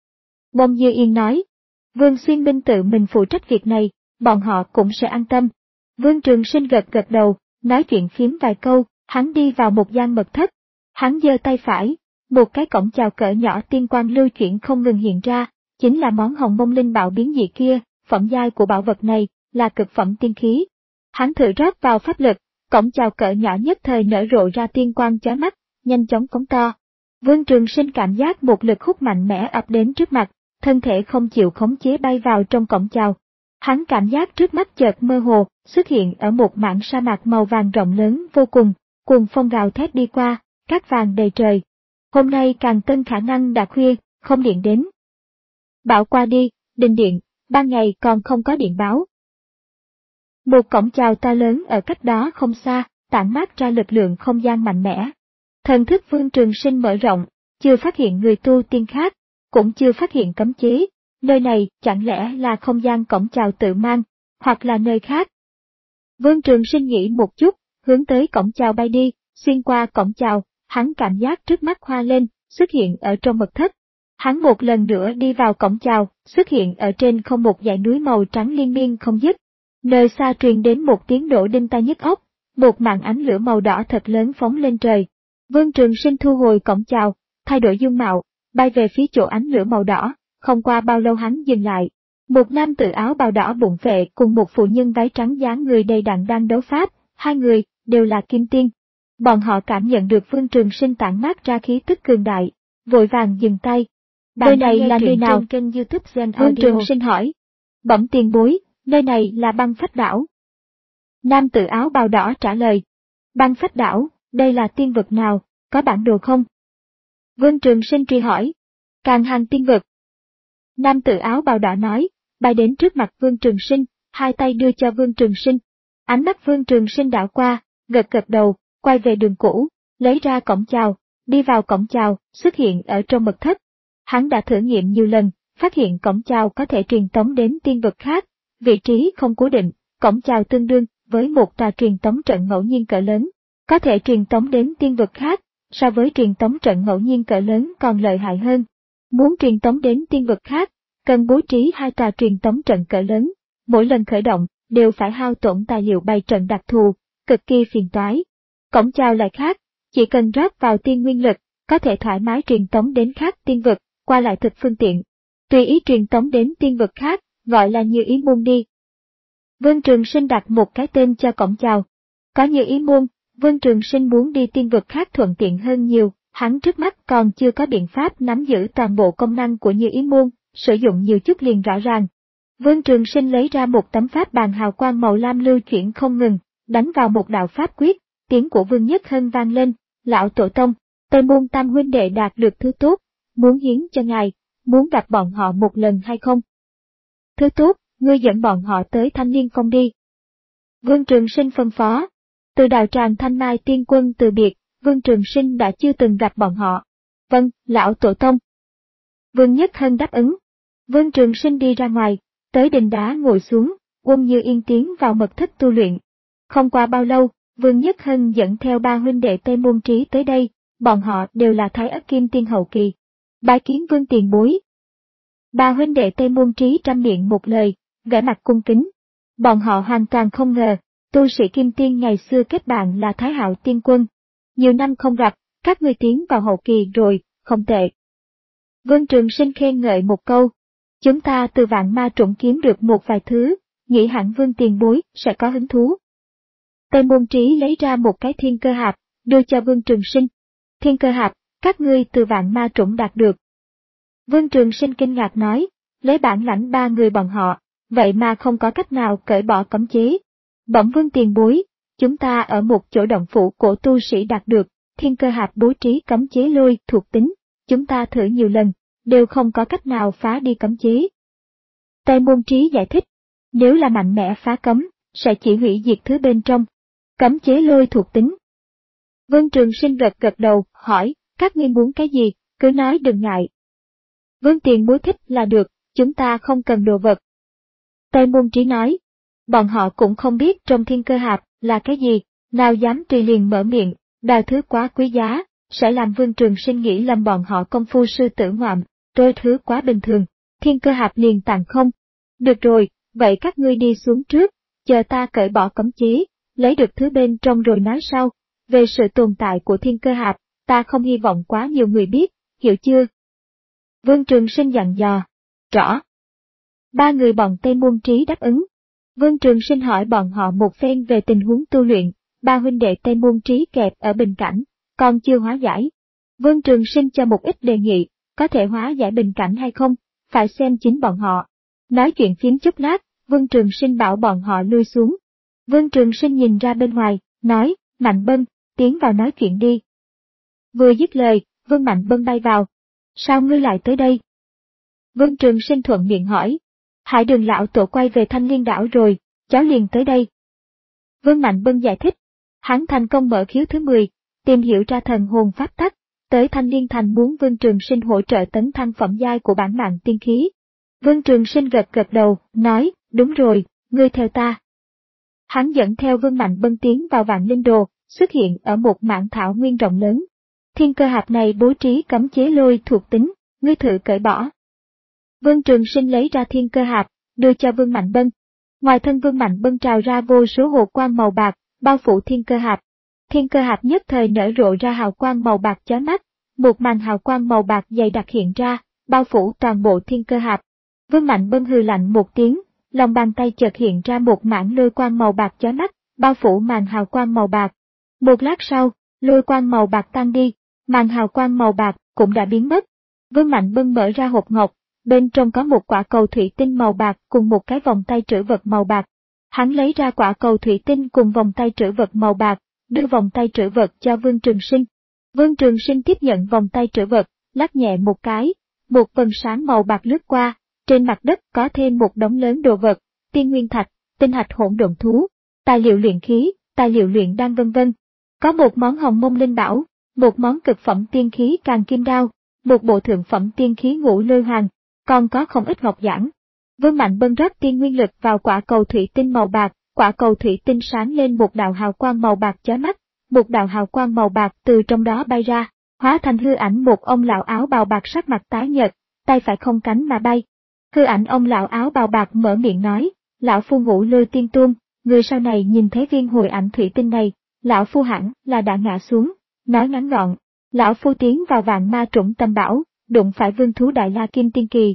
Uông Như Yên nói, Vương Xuyên Minh tự mình phụ trách việc này, bọn họ cũng sẽ an tâm. Vương Trường Sinh gật gật đầu, nói chuyện phím vài câu, hắn đi vào một gian mật thất. Hắn giơ tay phải, một cái cổng chào cỡ nhỏ tiên quang lưu chuyển không ngừng hiện ra, chính là món Hồng Mông Linh Bảo biến dị kia, phẩm giai của bảo vật này là cực phẩm tiên khí. Hắn thử rót vào pháp lực, cổng chào cỡ nhỏ nhất thời nở rộ ra tiên quang chói mắt, nhanh chóng phóng to. Vương Trường Sinh cảm giác một lực hút mạnh mẽ ập đến trước mặt, thân thể không chịu khống chế bay vào trong cổng chào. Hắn cảm giác trước mắt chợt mơ hồ, xuất hiện ở một mảng sa mạc màu vàng rộng lớn vô cùng, cuồng phong gào thét đi qua, cát vàng đầy trời. Hôm nay càng tân khả năng đã khuya, không điện đến. Bão qua đi, đình điện, ban ngày còn không có điện báo. Một cổng chào to lớn ở cách đó không xa, tản mát ra lực lượng không gian mạnh mẽ. Thần thức Vương Trường Sinh mở rộng, chưa phát hiện người tu tiên khác, cũng chưa phát hiện cấm chế, nơi này chẳng lẽ là không gian cổng chào tự mang, hoặc là nơi khác. Vương Trường Sinh nghĩ một chút, hướng tới cổng chào bay đi, xuyên qua cổng chào, hắn cảm giác trước mắt hoa lên, xuất hiện ở trong mật thất. Hắn một lần nữa đi vào cổng chào, xuất hiện ở trên không một dãy núi màu trắng liên miên không dứt. Nơi xa truyền đến một tiếng nổ đinh tai nhức óc, một màn ánh lửa màu đỏ thật lớn phóng lên trời. Vương Trường Sinh thu hồi cổng chào, thay đổi dung mạo, bay về phía chỗ ánh lửa màu đỏ, không qua bao lâu hắn dừng lại. Một nam tử áo bào đỏ bụng vệ cùng một phụ nhân váy trắng dáng người đầy đặn đang đấu pháp, hai người đều là kim tiên. Bọn họ cảm nhận được Vương Trường Sinh tản mát ra khí tức cường đại, vội vàng dừng tay. Nơi này là nơi nào? Kênh YouTube Gen Audio. Vương Trường Sinh hỏi. Bẩm tiền bối, nơi này là Băng Phách Đảo. Nam tử áo bào đỏ trả lời. Băng Phách Đảo, đây là tiên vực nào, có bản đồ không? Vương Trường Sinh truy hỏi. Càng hàng tiên vực. Nam tử áo bào đỏ nói, bay đến trước mặt Vương Trường Sinh, hai tay đưa cho Vương Trường Sinh. Ánh mắt Vương Trường Sinh đảo qua, gật gật đầu, quay về đường cũ, lấy ra cổng chào, đi vào cổng chào, xuất hiện ở trong mật thất. Hắn đã thử nghiệm nhiều lần, phát hiện cổng chào có thể truyền tống đến tiên vực khác, vị trí không cố định, cổng chào tương đương với một tòa truyền tống trận ngẫu nhiên cỡ lớn, có thể truyền tống đến tiên vực khác, so với truyền tống trận ngẫu nhiên cỡ lớn còn lợi hại hơn. Muốn truyền tống đến tiên vực khác, cần bố trí hai tòa truyền tống trận cỡ lớn, mỗi lần khởi động đều phải hao tổn tài liệu bày trận đặc thù, cực kỳ phiền toái. Cổng chào lại khác, chỉ cần rót vào tiên nguyên lực, có thể thoải mái truyền tống đến khác tiên vực, qua lại thực phương tiện. Tùy ý truyền tống đến tiên vực khác, gọi là như ý môn đi. Vương Trường Sinh đặt một cái tên cho cổng chào. Có như ý môn, Vương Trường Sinh muốn đi tiên vực khác thuận tiện hơn nhiều, hắn trước mắt còn chưa có biện pháp nắm giữ toàn bộ công năng của như ý môn, sử dụng nhiều chút liền rõ ràng. Vương Trường Sinh lấy ra một tấm pháp bàn hào quang màu lam lưu chuyển không ngừng, đánh vào một đạo pháp quyết, tiếng của Vương Nhất Hân vang lên, lão tổ tông, Tây Môn Tam huynh đệ đạt được thứ tốt, muốn hiến cho ngài, muốn gặp bọn họ một lần hay không? Thứ tốt, ngươi dẫn bọn họ tới Thanh Liên Phong đi. Vương Trường Sinh phân phó. Từ đạo tràng Thanh Mai Tiên Quân từ biệt, Vương Trường Sinh đã chưa từng gặp bọn họ. Vâng, lão tổ tông. Vương Nhất Hân đáp ứng. Vương Trường Sinh đi ra ngoài, tới đình đá ngồi xuống, Quân Như Yên tiến vào mật thất tu luyện. Không qua bao lâu, Vương Nhất Hân dẫn theo ba huynh đệ Tây Môn Trí tới đây, bọn họ đều là Thái Ất Kim Tiên hậu kỳ. Bái kiến Vương tiền bối. Ba huynh đệ Tây Môn Trí trăm miệng một lời, vẻ mặt cung kính. Bọn họ hoàn toàn không ngờ, tu sĩ Kim Tiên ngày xưa kết bạn là Thái Hạo Tiên Quân. Nhiều năm không gặp, các ngươi tiến vào hậu kỳ rồi, không tệ. Vương Trường Sinh khen ngợi một câu. Chúng ta từ vạn ma trụng kiếm được một vài thứ, nghĩ hẳn Vương tiền bối sẽ có hứng thú. Tây Môn Trí lấy ra một cái thiên cơ hạp, đưa cho Vương Trường Sinh. Thiên cơ hạp, các ngươi từ vạn ma trụng đạt được. Vương Trường Sinh kinh ngạc nói, lấy bản lãnh ba người bọn họ, vậy mà không có cách nào cởi bỏ cấm chế. Bẩm Vương tiền bối, chúng ta ở một chỗ động phủ cổ tu sĩ đạt được, thiên cơ hạp bố trí cấm chế lôi thuộc tính, chúng ta thử nhiều lần, đều không có cách nào phá đi cấm chế. Tây Môn Trí giải thích, nếu là mạnh mẽ phá cấm, sẽ chỉ hủy diệt thứ bên trong. Cấm chế lôi thuộc tính. Vương Trường Sinh gật gật đầu, hỏi, các ngươi muốn cái gì, cứ nói đừng ngại. Vương tiền bối thích là được, chúng ta không cần đồ vật. Tây Môn Trí nói, bọn họ cũng không biết trong thiên cơ hạp là cái gì, nào dám tùy liền mở miệng, đào thứ quá quý giá, sẽ làm Vương Trường Sinh nghĩ lầm bọn họ công phu sư tử ngoạm, tôi thứ quá bình thường, thiên cơ hạp liền tàn không. Được rồi, vậy các ngươi đi xuống trước, chờ ta cởi bỏ cấm chế, lấy được thứ bên trong rồi nói sau. Về sự tồn tại của thiên cơ hạp, ta không hy vọng quá nhiều người biết, hiểu chưa? Vương Trường Sinh dặn dò. Rõ. Ba người bọn Tây Môn Trí đáp ứng. Vương Trường Sinh hỏi bọn họ một phen về tình huống tu luyện, ba huynh đệ Tây Môn Trí kẹp ở bình cảnh, còn chưa hóa giải. Vương Trường Sinh cho một ít đề nghị, có thể hóa giải bình cảnh hay không, phải xem chính bọn họ. Nói chuyện phiếm chút lát, Vương Trường Sinh bảo bọn họ lui xuống. Vương Trường Sinh nhìn ra bên ngoài, nói, Mạnh Bân, tiến vào nói chuyện đi. Vừa dứt lời, Vương Mạnh Bân bay vào. Sao ngươi lại tới đây? Vương Trường Sinh thuận miệng hỏi. Hải Đường lão tổ quay về Thanh Liên đảo rồi, cháu liền tới đây. Vương Mạnh Bân giải thích. Hắn thành công mở khiếu thứ mười, tìm hiểu ra thần hồn pháp tắc, tới Thanh Liên Thành muốn Vương Trường Sinh hỗ trợ tấn thăng phẩm giai của bản mạng tiên khí. Vương Trường Sinh gật gật đầu, nói, đúng rồi, ngươi theo ta. Hắn dẫn theo Vương Mạnh Bân tiến vào Vạn Linh Đồ, xuất hiện ở một mảng thảo nguyên rộng lớn. Thiên cơ hạp này bố trí cấm chế lôi thuộc tính, ngươi thử cởi bỏ. Vương Trường Sinh lấy ra thiên cơ hạp, đưa cho Vương Mạnh Bân. Ngoài thân Vương Mạnh Bân trào ra vô số hồ quang màu bạc, bao phủ thiên cơ hạp. Thiên cơ hạp nhất thời nở rộ ra hào quang màu bạc chói mắt, một màn hào quang màu bạc dày đặc hiện ra, bao phủ toàn bộ thiên cơ hạp. Vương Mạnh Bân hừ lạnh một tiếng, lòng bàn tay chợt hiện ra một mảng lôi quang màu bạc chói mắt, bao phủ màn hào quang màu bạc. Một lát sau, lôi quang màu bạc tan đi, màn hào quang màu bạc cũng đã biến mất. Vương Mạnh Bân mở ra hộp ngọc, bên trong có một quả cầu thủy tinh màu bạc cùng một cái vòng tay trữ vật màu bạc. Hắn lấy ra quả cầu thủy tinh cùng vòng tay trữ vật màu bạc, đưa vòng tay trữ vật cho Vương Trường Sinh. Vương Trường Sinh tiếp nhận vòng tay trữ vật, lắc nhẹ một cái, một vầng sáng màu bạc lướt qua, trên mặt đất có thêm một đống lớn đồ vật, tiên nguyên thạch, tinh hạch hỗn độn thú, tài liệu luyện khí, tài liệu luyện đan vân vân. Có một món hồng mông linh bảo, một món cực phẩm tiên khí càng kim đao, một bộ thượng phẩm tiên khí ngũ lôi hoàng, còn có không ít ngọc giản. Vương Mạnh Bân rót tiên nguyên lực vào quả cầu thủy tinh màu bạc, quả cầu thủy tinh sáng lên một đạo hào quang màu bạc chói mắt, một đạo hào quang màu bạc từ trong đó bay ra, hóa thành hư ảnh một ông lão áo bào bạc sắc mặt tái nhợt, tay phải không cánh mà bay. Hư ảnh ông lão áo bào bạc mở miệng nói, lão phu ngũ lôi tiên tuôn, người sau này nhìn thấy viên hồi ảnh thủy tinh này, lão phu hẳn là đã ngã xuống. Nói ngắn gọn, lão phu tiến vào vạn ma trũng tâm bảo, đụng phải vương thú đại la kim tiên kỳ.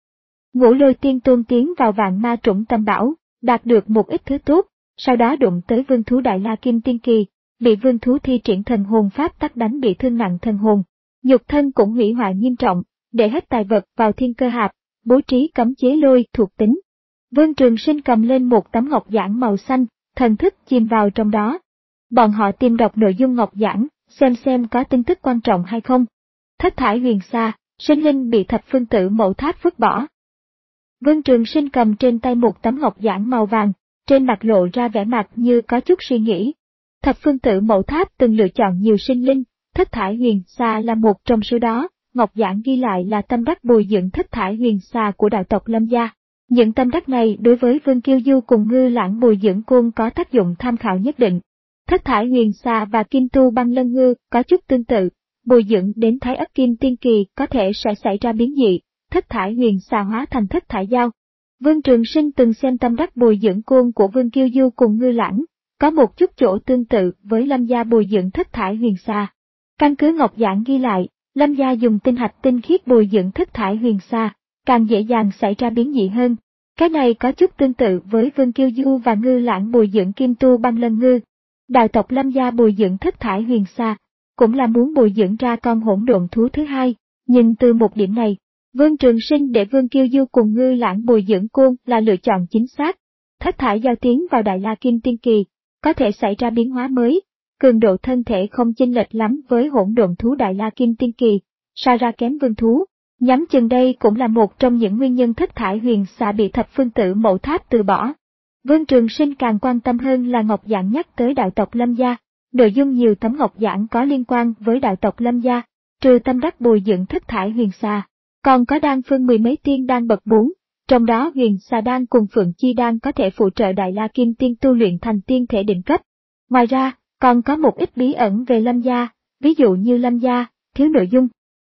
Ngũ lôi tiên tôn tiến vào vạn ma trũng tâm bảo, đạt được một ít thứ tốt, sau đó đụng tới vương thú đại la kim tiên kỳ, bị vương thú thi triển thần hồn pháp tắc đánh bị thương nặng thần hồn, nhục thân cũng hủy hoại nghiêm trọng, để hết tài vật vào thiên cơ hạp, bố trí cấm chế lôi thuộc tính. Vương Trường Sinh cầm lên một tấm ngọc giản màu xanh, thần thức chìm vào trong đó. Bọn họ tìm đọc nội dung ngọc giản, xem xem có tin tức quan trọng hay không. Thất thải huyền xa, sinh linh bị thập phương tử mẫu tháp vứt bỏ. Vương Trường Sinh cầm trên tay một tấm ngọc giản màu vàng, trên mặt lộ ra vẻ mặt như có chút suy nghĩ. Thập phương tử mẫu tháp từng lựa chọn nhiều sinh linh, thất thải huyền xa là một trong số đó. Ngọc giản ghi lại là tâm đắc bồi dưỡng thất thải huyền xa của đạo tộc Lâm gia. Những tâm đắc này đối với Vương Kiêu Du cùng Ngư Lãng bồi dưỡng côn có tác dụng tham khảo nhất định. Thất thải huyền xà và kim tu băng lân ngư có chút tương tự, bồi dưỡng đến thái ất kim tiên kỳ có thể sẽ xảy ra biến dị, thất thải huyền xà hóa thành thất thải dao. Vương Trường Sinh từng xem tâm đắc bồi dưỡng côn của Vương Kiêu Du cùng Ngư Lãng, có một chút chỗ tương tự với Lâm gia bồi dưỡng thất thải huyền xà. Căn cứ ngọc giản ghi lại, Lâm gia dùng tinh hạch tinh khiết bồi dưỡng thất thải huyền xà, càng dễ dàng xảy ra biến dị hơn. Cái này có chút tương tự với Vương Kiêu Du và Ngư Lãng bồi dưỡng kim tu băng lân ngư. Đạo tộc Lâm gia bồi dưỡng thất thải huyền xà, cũng là muốn bồi dưỡng ra con hỗn độn thú thứ hai, nhưng từ một điểm này, Vương Trường Sinh để Vương Kiêu Du cùng Ngư Lãng bồi dưỡng côn là lựa chọn chính xác. Thất thải giao tiến vào Đại La Kim Tiên Kỳ, có thể xảy ra biến hóa mới, cường độ thân thể không chênh lệch lắm với hỗn độn thú Đại La Kim Tiên Kỳ, xa ra kém vương thú. Nhắm chừng đây cũng là một trong những nguyên nhân thất thải huyền xà bị thập phương tử mẫu tháp từ bỏ. Vương Trường Sinh càng quan tâm hơn là ngọc giản nhắc tới đạo tộc Lâm gia, nội dung nhiều tấm ngọc giản có liên quan với đạo tộc Lâm gia, trừ tâm đắc bồi dưỡng thất thải huyền xà, còn có đan phương mười mấy tiên đan bậc bốn, trong đó huyền xà đan cùng phượng chi đan có thể phụ trợ Đại La Kim Tiên tu luyện thành tiên thể đỉnh cấp. Ngoài ra, còn có một ít bí ẩn về Lâm gia, ví dụ như Lâm gia thiếu nội dung.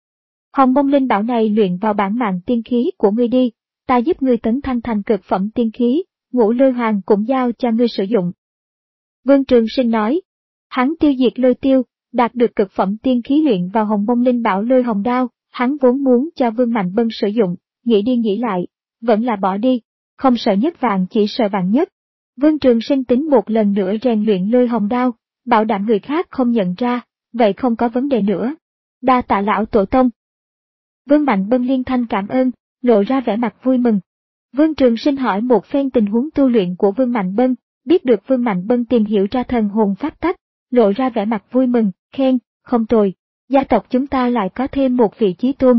Hồng mông linh bảo này luyện vào bản mạng tiên khí của ngươi đi, ta giúp ngươi tấn thăng thành cực phẩm tiên khí, ngũ lôi hoàng cũng giao cho ngươi sử dụng. Vương Trường Sinh nói, hắn tiêu diệt lôi tiêu, đạt được cực phẩm tiên khí luyện vào hồng mông linh bảo lôi hồng đao, hắn vốn muốn cho Vương Mạnh Bân sử dụng, nghĩ đi nghĩ lại, vẫn là bỏ đi. không sợ nhất vạn chỉ sợ vạn nhất. Vương Trường Sinh tính một lần nữa rèn luyện lôi hồng đao, bảo đảm người khác không nhận ra, vậy không có vấn đề nữa. Đa tạ lão tổ tông. Vương Mạnh Bân liên thanh cảm ơn, lộ ra vẻ mặt vui mừng. Vương Trường Sinh hỏi một phen tình huống tu luyện của Vương Mạnh Bân, biết được Vương Mạnh Bân tìm hiểu ra thần hồn pháp tắc, lộ ra vẻ mặt vui mừng, khen, không tồi, gia tộc chúng ta lại có thêm một vị chí tôn.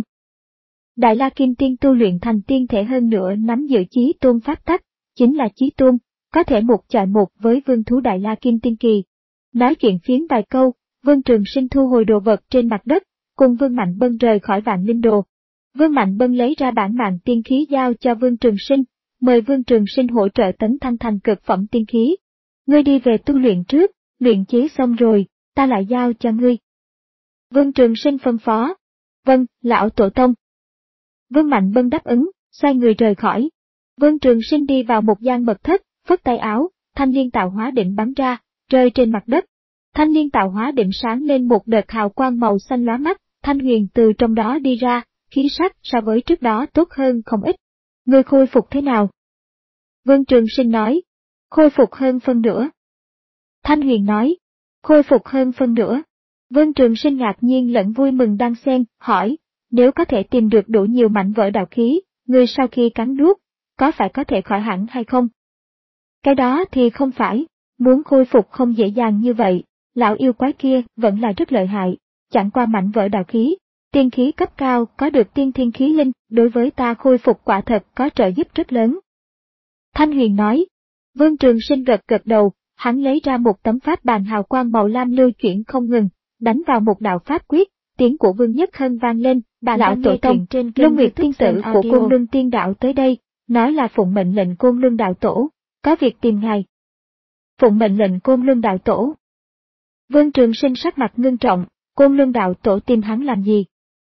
Đại La Kim Tiên tu luyện thành tiên thể hơn nữa nắm giữ chí tôn pháp tắc, chính là chí tôn, có thể một chọi một với vương thú Đại La Kim Tiên kỳ. Nói chuyện phiếm vài câu, Vương Trường Sinh thu hồi đồ vật trên mặt đất, cùng Vương Mạnh Bân rời khỏi Vạn Linh Đồ. Vương Mạnh Bân lấy ra bản mạng tiên khí giao cho Vương Trường Sinh, mời Vương Trường Sinh hỗ trợ tấn thanh thành cực phẩm tiên khí. Ngươi đi về tu luyện trước, luyện chế xong rồi, ta lại giao cho ngươi. Vương Trường Sinh phân phó. Vâng, lão tổ tông. Vương Mạnh Bân đáp ứng, xoay người rời khỏi. Vương Trường Sinh đi vào một gian mật thất, phất tay áo, thanh liên tạo hóa đỉnh bắn ra, rơi trên mặt đất. Thanh liên tạo hóa đỉnh sáng lên một đợt hào quang màu xanh lóa mắt, Thanh Huyền từ trong đó đi ra, khí sắc so với trước đó tốt hơn không ít. Ngươi khôi phục thế nào? Vương Trường Sinh nói. Khôi phục hơn phân nửa. Thanh Huyền nói. Khôi phục hơn phân nửa. Vương Trường Sinh ngạc nhiên lẫn vui mừng đan xen, hỏi, nếu có thể tìm được đủ nhiều mảnh vỡ đạo khí, ngươi sau khi cắn nuốt, có phải có thể khỏi hẳn hay không? Cái đó thì không phải, muốn khôi phục không dễ dàng như vậy, lão yêu quái kia vẫn là rất lợi hại, chẳng qua mảnh vỡ đạo khí, tiên khí cấp cao có được tiên thiên khí linh, đối với ta khôi phục quả thật có trợ giúp rất lớn. Thanh Huyền nói. Vương Trường Sinh gật gật đầu, hắn lấy ra một tấm pháp bàn hào quang màu lam lưu chuyển không ngừng, đánh vào một đạo pháp quyết, tiếng của Vương Nhất Hân vang lên, bà lão tổ tông, Luân Nguyệt tiên tử của Côn Luân Tiên Đạo tới đây, nói là phụng mệnh lệnh Côn Luân Đạo Tổ, có việc tìm ngài. Phụng mệnh lệnh Côn Luân Đạo Tổ. Vương Trường Sinh sắc mặt ngưng trọng, Côn Luân Đạo Tổ tìm hắn làm gì?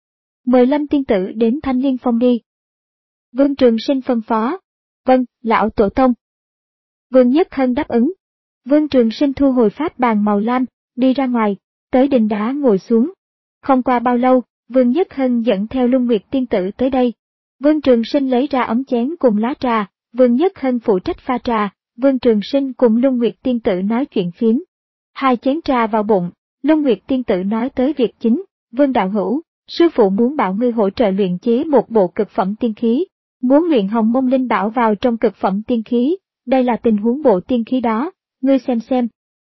Mời Lâm tiên tử đến Thanh Liên Phong đi. Vương Trường Sinh phân phó. Vâng, lão tổ tông. Vương Nhất Hân đáp ứng. Vương Trường Sinh thu hồi pháp bàn màu lam, đi ra ngoài, tới đình đá ngồi xuống. Không qua bao lâu, Vương Nhất Hân dẫn theo Luân Nguyệt tiên tử tới đây. Vương Trường Sinh lấy ra ấm chén cùng lá trà, Vương Nhất Hân phụ trách pha trà, Vương Trường Sinh cùng Luân Nguyệt tiên tử nói chuyện phiếm. Hai chén trà vào bụng, Luân Nguyệt tiên tử nói tới việc chính, Vương đạo hữu, sư phụ muốn bảo ngươi hỗ trợ luyện chế một bộ cực phẩm tiên khí, muốn luyện Hồng Mông Linh Bảo vào trong cực phẩm tiên khí, đây là tình huống bộ tiên khí đó, ngươi xem xem.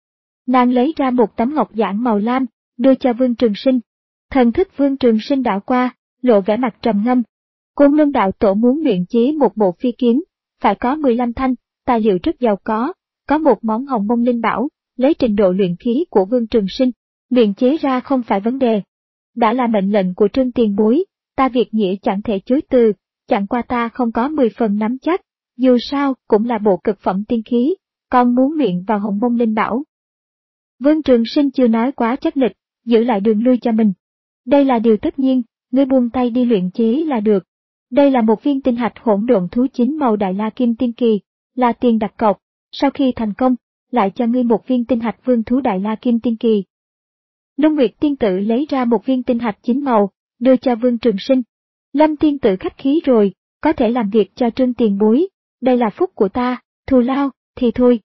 Nàng lấy ra một tấm ngọc giản màu lam, đưa cho Vương Trường Sinh. Thần thức Vương Trường Sinh đảo qua, lộ vẻ mặt trầm ngâm. Côn Luân Đạo Tổ muốn luyện chế một bộ phi kiếm, phải có mười lăm thanh, tài liệu rất giàu có, có một món Hồng Mông Linh Bảo, lấy trình độ luyện khí của Vương Trường Sinh, luyện chế ra không phải vấn đề. Đã là mệnh lệnh của Trương tiền bối, ta việc nghĩa chẳng thể chối từ, chẳng qua ta không có mười phần nắm chắc, dù sao cũng là bộ cực phẩm tiên khí, còn muốn luyện vào Hồng Mông Linh Bảo. Vương Trường Sinh chưa nói quá chắc lịch, giữ lại đường lui cho mình. Đây là điều tất nhiên, ngươi buông tay đi luyện chế là được. Đây là một viên tinh hạch hỗn độn thú chính màu Đại La Kim Tiên Kỳ, là tiền đặt cọc, sau khi thành công, lại cho ngươi một viên tinh hạch vương thú Đại La Kim Tiên Kỳ. Luân Nguyệt tiên tử lấy ra một viên tinh hạch chính màu, đưa cho Vương Trường Sinh. Lâm tiên tử khách khí rồi, có thể làm việc cho Trương tiền bối, đây là phúc của ta, thù lao, thì thôi.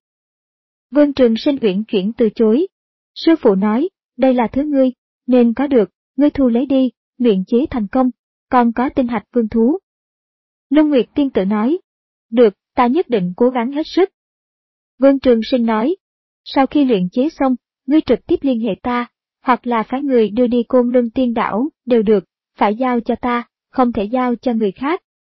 Vương Trường Sinh uyển chuyển từ chối. Sư phụ nói, đây là thứ ngươi, nên có được, ngươi thu lấy đi, luyện chế thành công, còn có tinh hạch vương thú. Luân Nguyệt tiên tử nói, được, ta nhất định cố gắng hết sức. Vương Trường Sinh nói, sau khi luyện chế xong, ngươi trực tiếp liên hệ ta, hoặc là phái người đưa đi Côn Luân Tiên Đảo, đều được, phải giao cho ta, không thể giao cho người khác.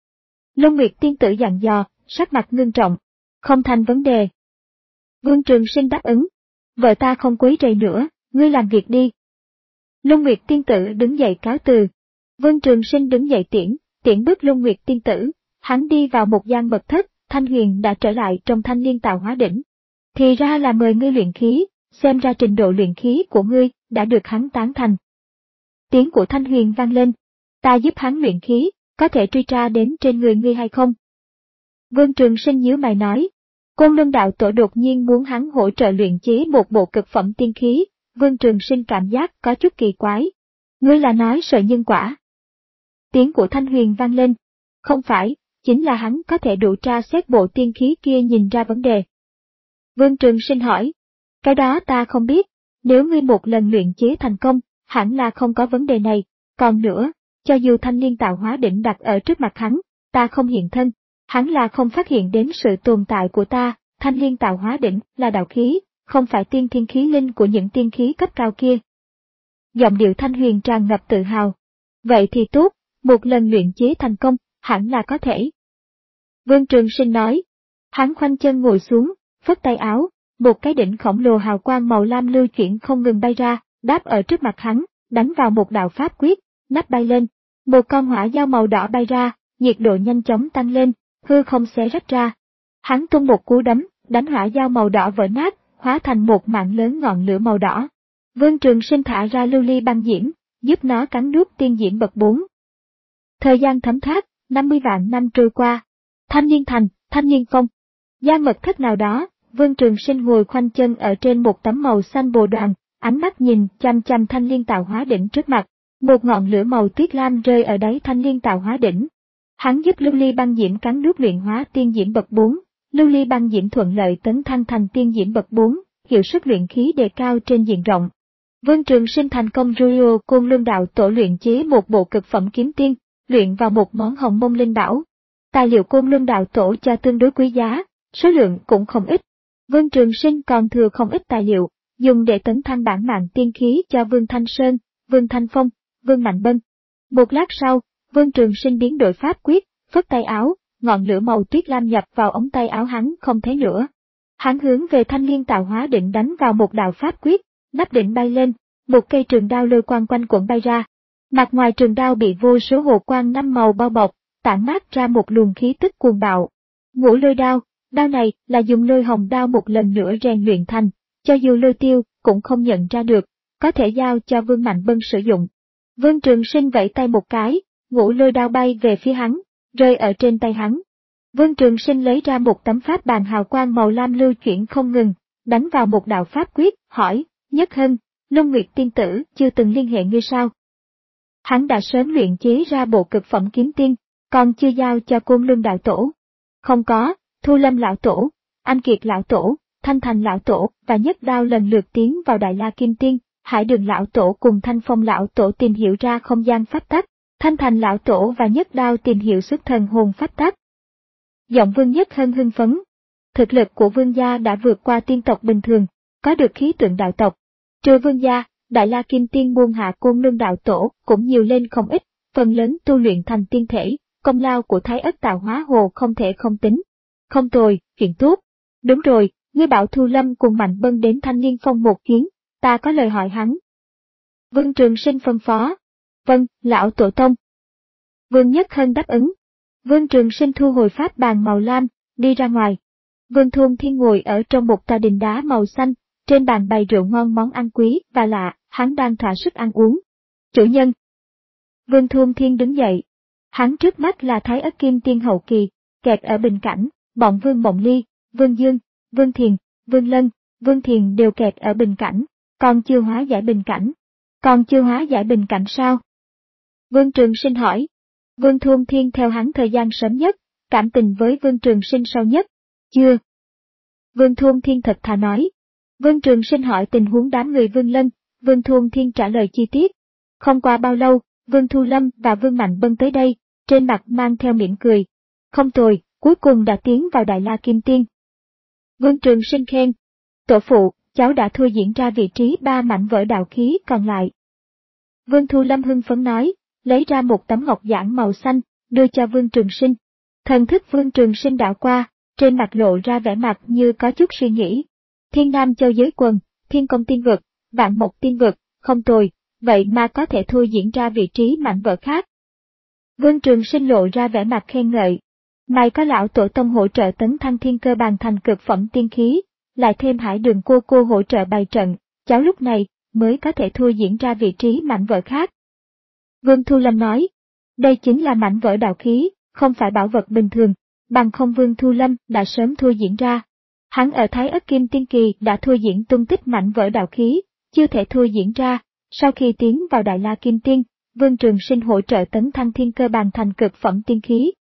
Luân Nguyệt tiên tử dặn dò, sắc mặt ngưng trọng, không thành vấn đề. Vương Trường Sinh đáp ứng, vợ ta không quấy rầy nữa, ngươi làm việc đi. Luân Nguyệt tiên tử đứng dậy cáo từ. Vương Trường Sinh đứng dậy tiễn, tiễn bước Luân Nguyệt tiên tử, hắn đi vào một gian mật thất, Thanh Huyền đã trở lại trong Thanh Liên Tạo Hóa Đỉnh. Thì ra là mời ngươi luyện khí, xem ra trình độ luyện khí của ngươi đã được hắn tán thành. Tiếng của Thanh Huyền vang lên, ta giúp hắn luyện khí, có thể truy tra đến trên người ngươi hay không? Vương Trường Sinh nhíu mày nói, Côn Luân Đạo Tổ đột nhiên muốn hắn hỗ trợ luyện chế một bộ cực phẩm tiên khí, Vương Trường Sinh cảm giác có chút kỳ quái. Ngươi là nói sợ nhân quả. Tiếng của Thanh Huyền vang lên, không phải, chính là hắn có thể đủ tra xét bộ tiên khí kia nhìn ra vấn đề. Vương Trường Sinh hỏi, cái đó ta không biết, nếu ngươi một lần luyện chế thành công, hẳn là không có vấn đề này, còn nữa, cho dù thanh liên tạo hóa đỉnh đặt ở trước mặt hắn, ta không hiện thân, hắn là không phát hiện đến sự tồn tại của ta, thanh liên tạo hóa đỉnh là đạo khí, không phải tiên thiên khí linh của những tiên khí cấp cao kia. Giọng điệu Thanh Huyền tràn ngập tự hào. Vậy thì tốt, một lần luyện chế thành công, hẳn là có thể. Vương Trường Sinh nói. Hắn khoanh chân ngồi xuống, phất tay áo, một cái đỉnh khổng lồ hào quang màu lam lưu chuyển không ngừng bay ra, đáp ở trước mặt hắn, đánh vào một đạo pháp quyết, nắp bay lên. Một con hỏa dao màu đỏ bay ra, nhiệt độ nhanh chóng tăng lên, hư không xé rách ra. Hắn tung một cú đấm, đánh hỏa dao màu đỏ vỡ nát, hóa thành một mạng lớn ngọn lửa màu đỏ. Vương Trường Sinh thả ra lưu ly băng diễm, giúp nó cắn nuốt tiên diễm bậc bốn. Thời gian thấm thoát, năm mươi vạn năm trôi qua. Thanh Niên Thành, Thanh Niên Phong. Gian mật thất nào đó, Vương Trường Sinh ngồi khoanh chân ở trên một tấm màu xanh bồ đoàn, ánh mắt nhìn chăm chăm thanh liên tạo hóa đỉnh trước mặt. Một ngọn lửa màu tuyết lam rơi ở đáy thanh liên tạo hóa đỉnh. Hắn giúp lưu ly băng diễm cắn nuốt luyện hóa tiên diễm bậc bốn, lưu ly băng diễm thuận lợi tấn thăng thành tiên diễm bậc bốn, hiệu suất luyện khí đề cao trên diện rộng. Vương Trường Sinh thành công Ruyo Côn Luân Đạo Tổ luyện chế một bộ cực phẩm kiếm tiên, luyện vào một món hồng mông linh bảo. Tài liệu Côn Luân Đạo Tổ cho tương đối quý giá, số lượng cũng không ít. Vương Trường Sinh còn thừa không ít tài liệu, dùng để tấn thăng bản mạng tiên khí cho Vương Thanh Sơn, Vương Thanh Phong, Vương Mạnh Bân. Một lát sau, Vương Trường Sinh biến đổi pháp quyết, phất tay áo, ngọn lửa màu tuyết lam nhập vào ống tay áo hắn không thấy nữa. Hắn hướng về thanh liên tạo hóa định đánh vào một đạo pháp quyết, nắp định bay lên, một cây trường đao lôi quang quanh quẩn bay ra. Mặt ngoài trường đao bị vô số hồ quang năm màu bao bọc, tản mát ra một luồng khí tức cuồng bạo. Ngũ lôi đao, đao này là dùng lôi hồng đao một lần nữa rèn luyện thành, cho dù Lôi Tiêu cũng không nhận ra được, có thể giao cho Vương Mạnh Bân sử dụng. Vương Trường Sinh vẫy tay một cái, ngũ lôi đao bay về phía hắn, rơi ở trên tay hắn. Vương Trường Sinh lấy ra một tấm pháp bàn hào quang màu lam lưu chuyển không ngừng, đánh vào một đạo pháp quyết, hỏi, Nhất Hân, Long Nguyệt tiên tử chưa từng liên hệ ngươi sao? Hắn đã sớm luyện chế ra bộ cực phẩm kiếm tiên, còn chưa giao cho Côn Luân Đạo Tổ. Không có, Thu Lâm Lão Tổ, Anh Kiệt Lão Tổ, Thanh Thành Lão Tổ và Nhất Đao lần lượt tiến vào Đại La Kim Tiên, Hải Đường Lão Tổ cùng Thanh Phong Lão Tổ tìm hiểu ra không gian pháp tắc, Thanh Thành Lão Tổ và Nhất Đao tìm hiểu xuất thần hồn pháp tắc. Giọng Vương Nhất Hân hưng phấn. Thực lực của Vương gia đã vượt qua tiên tộc bình thường, có được khí tượng đạo tộc. Trừ Vương gia, Đại La Kim Tiên buông hạ Côn Luân Đạo Tổ cũng nhiều lên không ít, phần lớn tu luyện thành tiên thể, công lao của Thái Ất Tạo Hóa Hồ không thể không tính. Không tồi, chuyện tốt. Đúng rồi, ngươi bảo Thu Lâm cùng Mạnh Bân đến Thanh Niên Phong một chuyến, ta có lời hỏi hắn. Vương Trường Sinh phân phó. Vâng, Lão Tổ Tông. Vương Nhất Hân đáp ứng. Vương Trường Sinh thu hồi pháp bàn màu lam, đi ra ngoài. Vương Thôn Thiên ngồi ở trong một tòa đình đá màu xanh, trên bàn bày rượu ngon món ăn quý và lạ, hắn đang thỏa sức ăn uống. Chủ nhân. Vương Thôn Thiên đứng dậy. Hắn trước mắt là Thái Ất Kim Tiên hậu kỳ, kẹt ở bình cảnh, bọn Vương Mộng Ly, Vương Dương, Vương Thiền, Vương Lân, Vương Thiền đều kẹt ở bình cảnh, còn chưa hóa giải bình cảnh. Còn chưa hóa giải bình cảnh sao? Vương Trường Sinh hỏi. Vương Thôn Thiên theo hắn thời gian sớm nhất, cảm tình với Vương Trường Sinh sau nhất. Chưa. Vương Thôn Thiên thật thà nói. Vương Trường Sinh hỏi tình huống đám người Vương Lân, Vương Thôn Thiên trả lời chi tiết. Không qua bao lâu, Vương Thu Lâm và Vương Mạnh Bân tới đây, trên mặt mang theo mỉm cười. Không tồi, cuối cùng đã tiến vào Đại La Kim Tiên. Vương Trường Sinh khen. Tổ phụ, cháu đã thôi diễn ra vị trí ba mảnh vỡ đạo khí còn lại. Vương Thu Lâm hưng phấn nói, lấy ra một tấm ngọc giản màu xanh, đưa cho Vương Trường Sinh. Thần thức Vương Trường Sinh đảo qua, trên mặt lộ ra vẻ mặt như có chút suy nghĩ. Thiên Nam Châu Giới Quần, Thiên Công Tiên Vực, Vạn Mộc Tiên Vực, không tồi, vậy mà có thể thôi diễn ra vị trí mảnh vỡ khác. Vương Trường Sinh lộ ra vẻ mặt khen ngợi. May có Lão Tổ Tông hỗ trợ tấn thăng thiên cơ bàn thành cực phẩm tiên khí, lại thêm Hải Đường cô cô hỗ trợ bày trận, cháu lúc này mới có thể thôi diễn ra vị trí mảnh vỡ khác. Vương Thu Lâm nói, đây chính là mảnh vỡ đạo khí, không phải bảo vật bình thường, bằng không Vương Thu Lâm đã sớm thôi diễn ra. Hắn ở Thái Ất Kim Tiên Kỳ đã thôi diễn tung tích mảnh vỡ đạo khí, chưa thể thôi diễn ra, sau khi tiến vào Đại La Kim Tiên, Vương Trường Sinh hỗ trợ tấn thăng thiên cơ bàn thành cực phẩm tiên khí,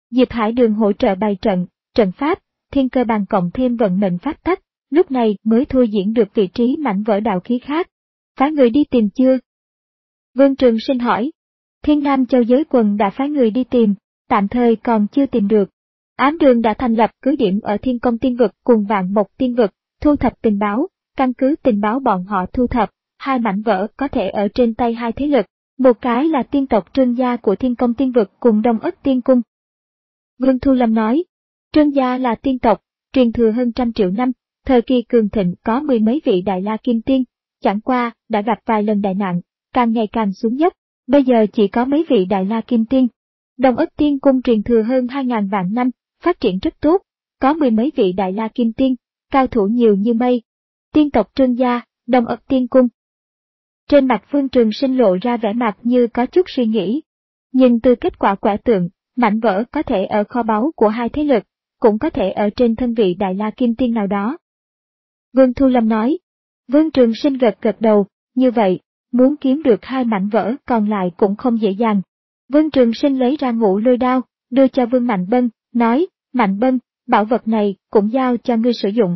Diệp Hải Đường hỗ trợ bày trận, trận pháp, thiên cơ bàn cộng thêm vận mệnh pháp tắc, lúc này mới thôi diễn được vị trí mảnh vỡ đạo khí khác. Phái người đi tìm chưa? Vương Trường Sinh hỏi. Thiên Nam Châu Giới Quần đã phái người đi tìm, tạm thời còn chưa tìm được. Ám Đường đã thành lập cứ điểm ở Thiên Công Tiên Vực cùng Vạn Mộc Tiên Vực, thu thập tình báo, căn cứ tình báo bọn họ thu thập, hai mảnh vỡ có thể ở trên tay hai thế lực, một cái là tiên tộc Trương Gia của Thiên Công Tiên Vực cùng Đông Ất Tiên Cung. Vương Thu Lâm nói, Trương Gia là tiên tộc, truyền thừa hơn trăm triệu năm, thời kỳ cường thịnh có mười mấy vị Đại La Kim Tiên, chẳng qua đã gặp vài lần đại nạn, càng ngày càng xuống dốc, bây giờ chỉ có mấy vị Đại La Kim Tiên. Đông Ất Tiên Cung truyền thừa hơn hai ngàn vạn năm, phát triển rất tốt, có mười mấy vị Đại La Kim Tiên, cao thủ nhiều như mây. Tiên tộc Trương Gia, Đông Ất Tiên Cung. Trên mặt Vương Trường Sinh lộ ra vẻ mặt như có chút suy nghĩ. Nhưng từ kết quả quả tượng, mảnh vỡ có thể ở kho báu của hai thế lực, cũng có thể ở trên thân vị Đại La Kim Tiên nào đó. Vương Thu Lâm nói. Vương Trường Sinh gật gật đầu, như vậy, muốn kiếm được hai mảnh vỡ còn lại cũng không dễ dàng. Vương Trường Sinh lấy ra ngũ lôi đao, đưa cho Vương Mạnh Bân, nói, Mạnh Bân, bảo vật này cũng giao cho ngươi sử dụng.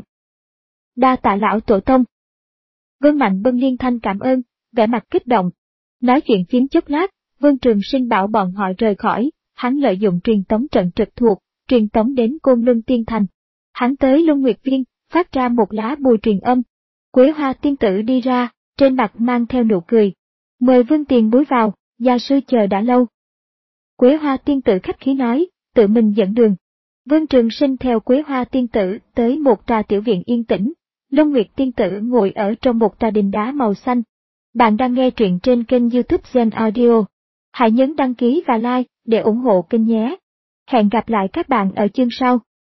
Đa tạ lão tổ tông. Vương Mạnh Bân liên thanh cảm ơn, vẻ mặt kích động. Nói chuyện phím chốc lát, Vương Trường Sinh bảo bọn họ rời khỏi, hắn lợi dụng truyền tống trận trực thuộc, truyền tống đến Côn Luân Tiên Thành. Hắn tới Luân Nguyệt Viên, phát ra một lá bùa truyền âm. Quế Hoa tiên tử đi ra, trên mặt mang theo nụ cười. Mời Vương tiền bối vào, gia sư chờ đã lâu. Quế Hoa tiên tử khách khí nói, tự mình dẫn đường. Vương Trường Sinh theo Quế Hoa tiên tử tới một trà tiểu viện yên tĩnh. Long Nguyệt tiên tử ngồi ở trong một trà đình đá màu xanh. Bạn đang nghe truyện trên kênh YouTube Gen Audio. Hãy nhấn đăng ký và like để ủng hộ kênh nhé. Hẹn gặp lại các bạn ở chương sau.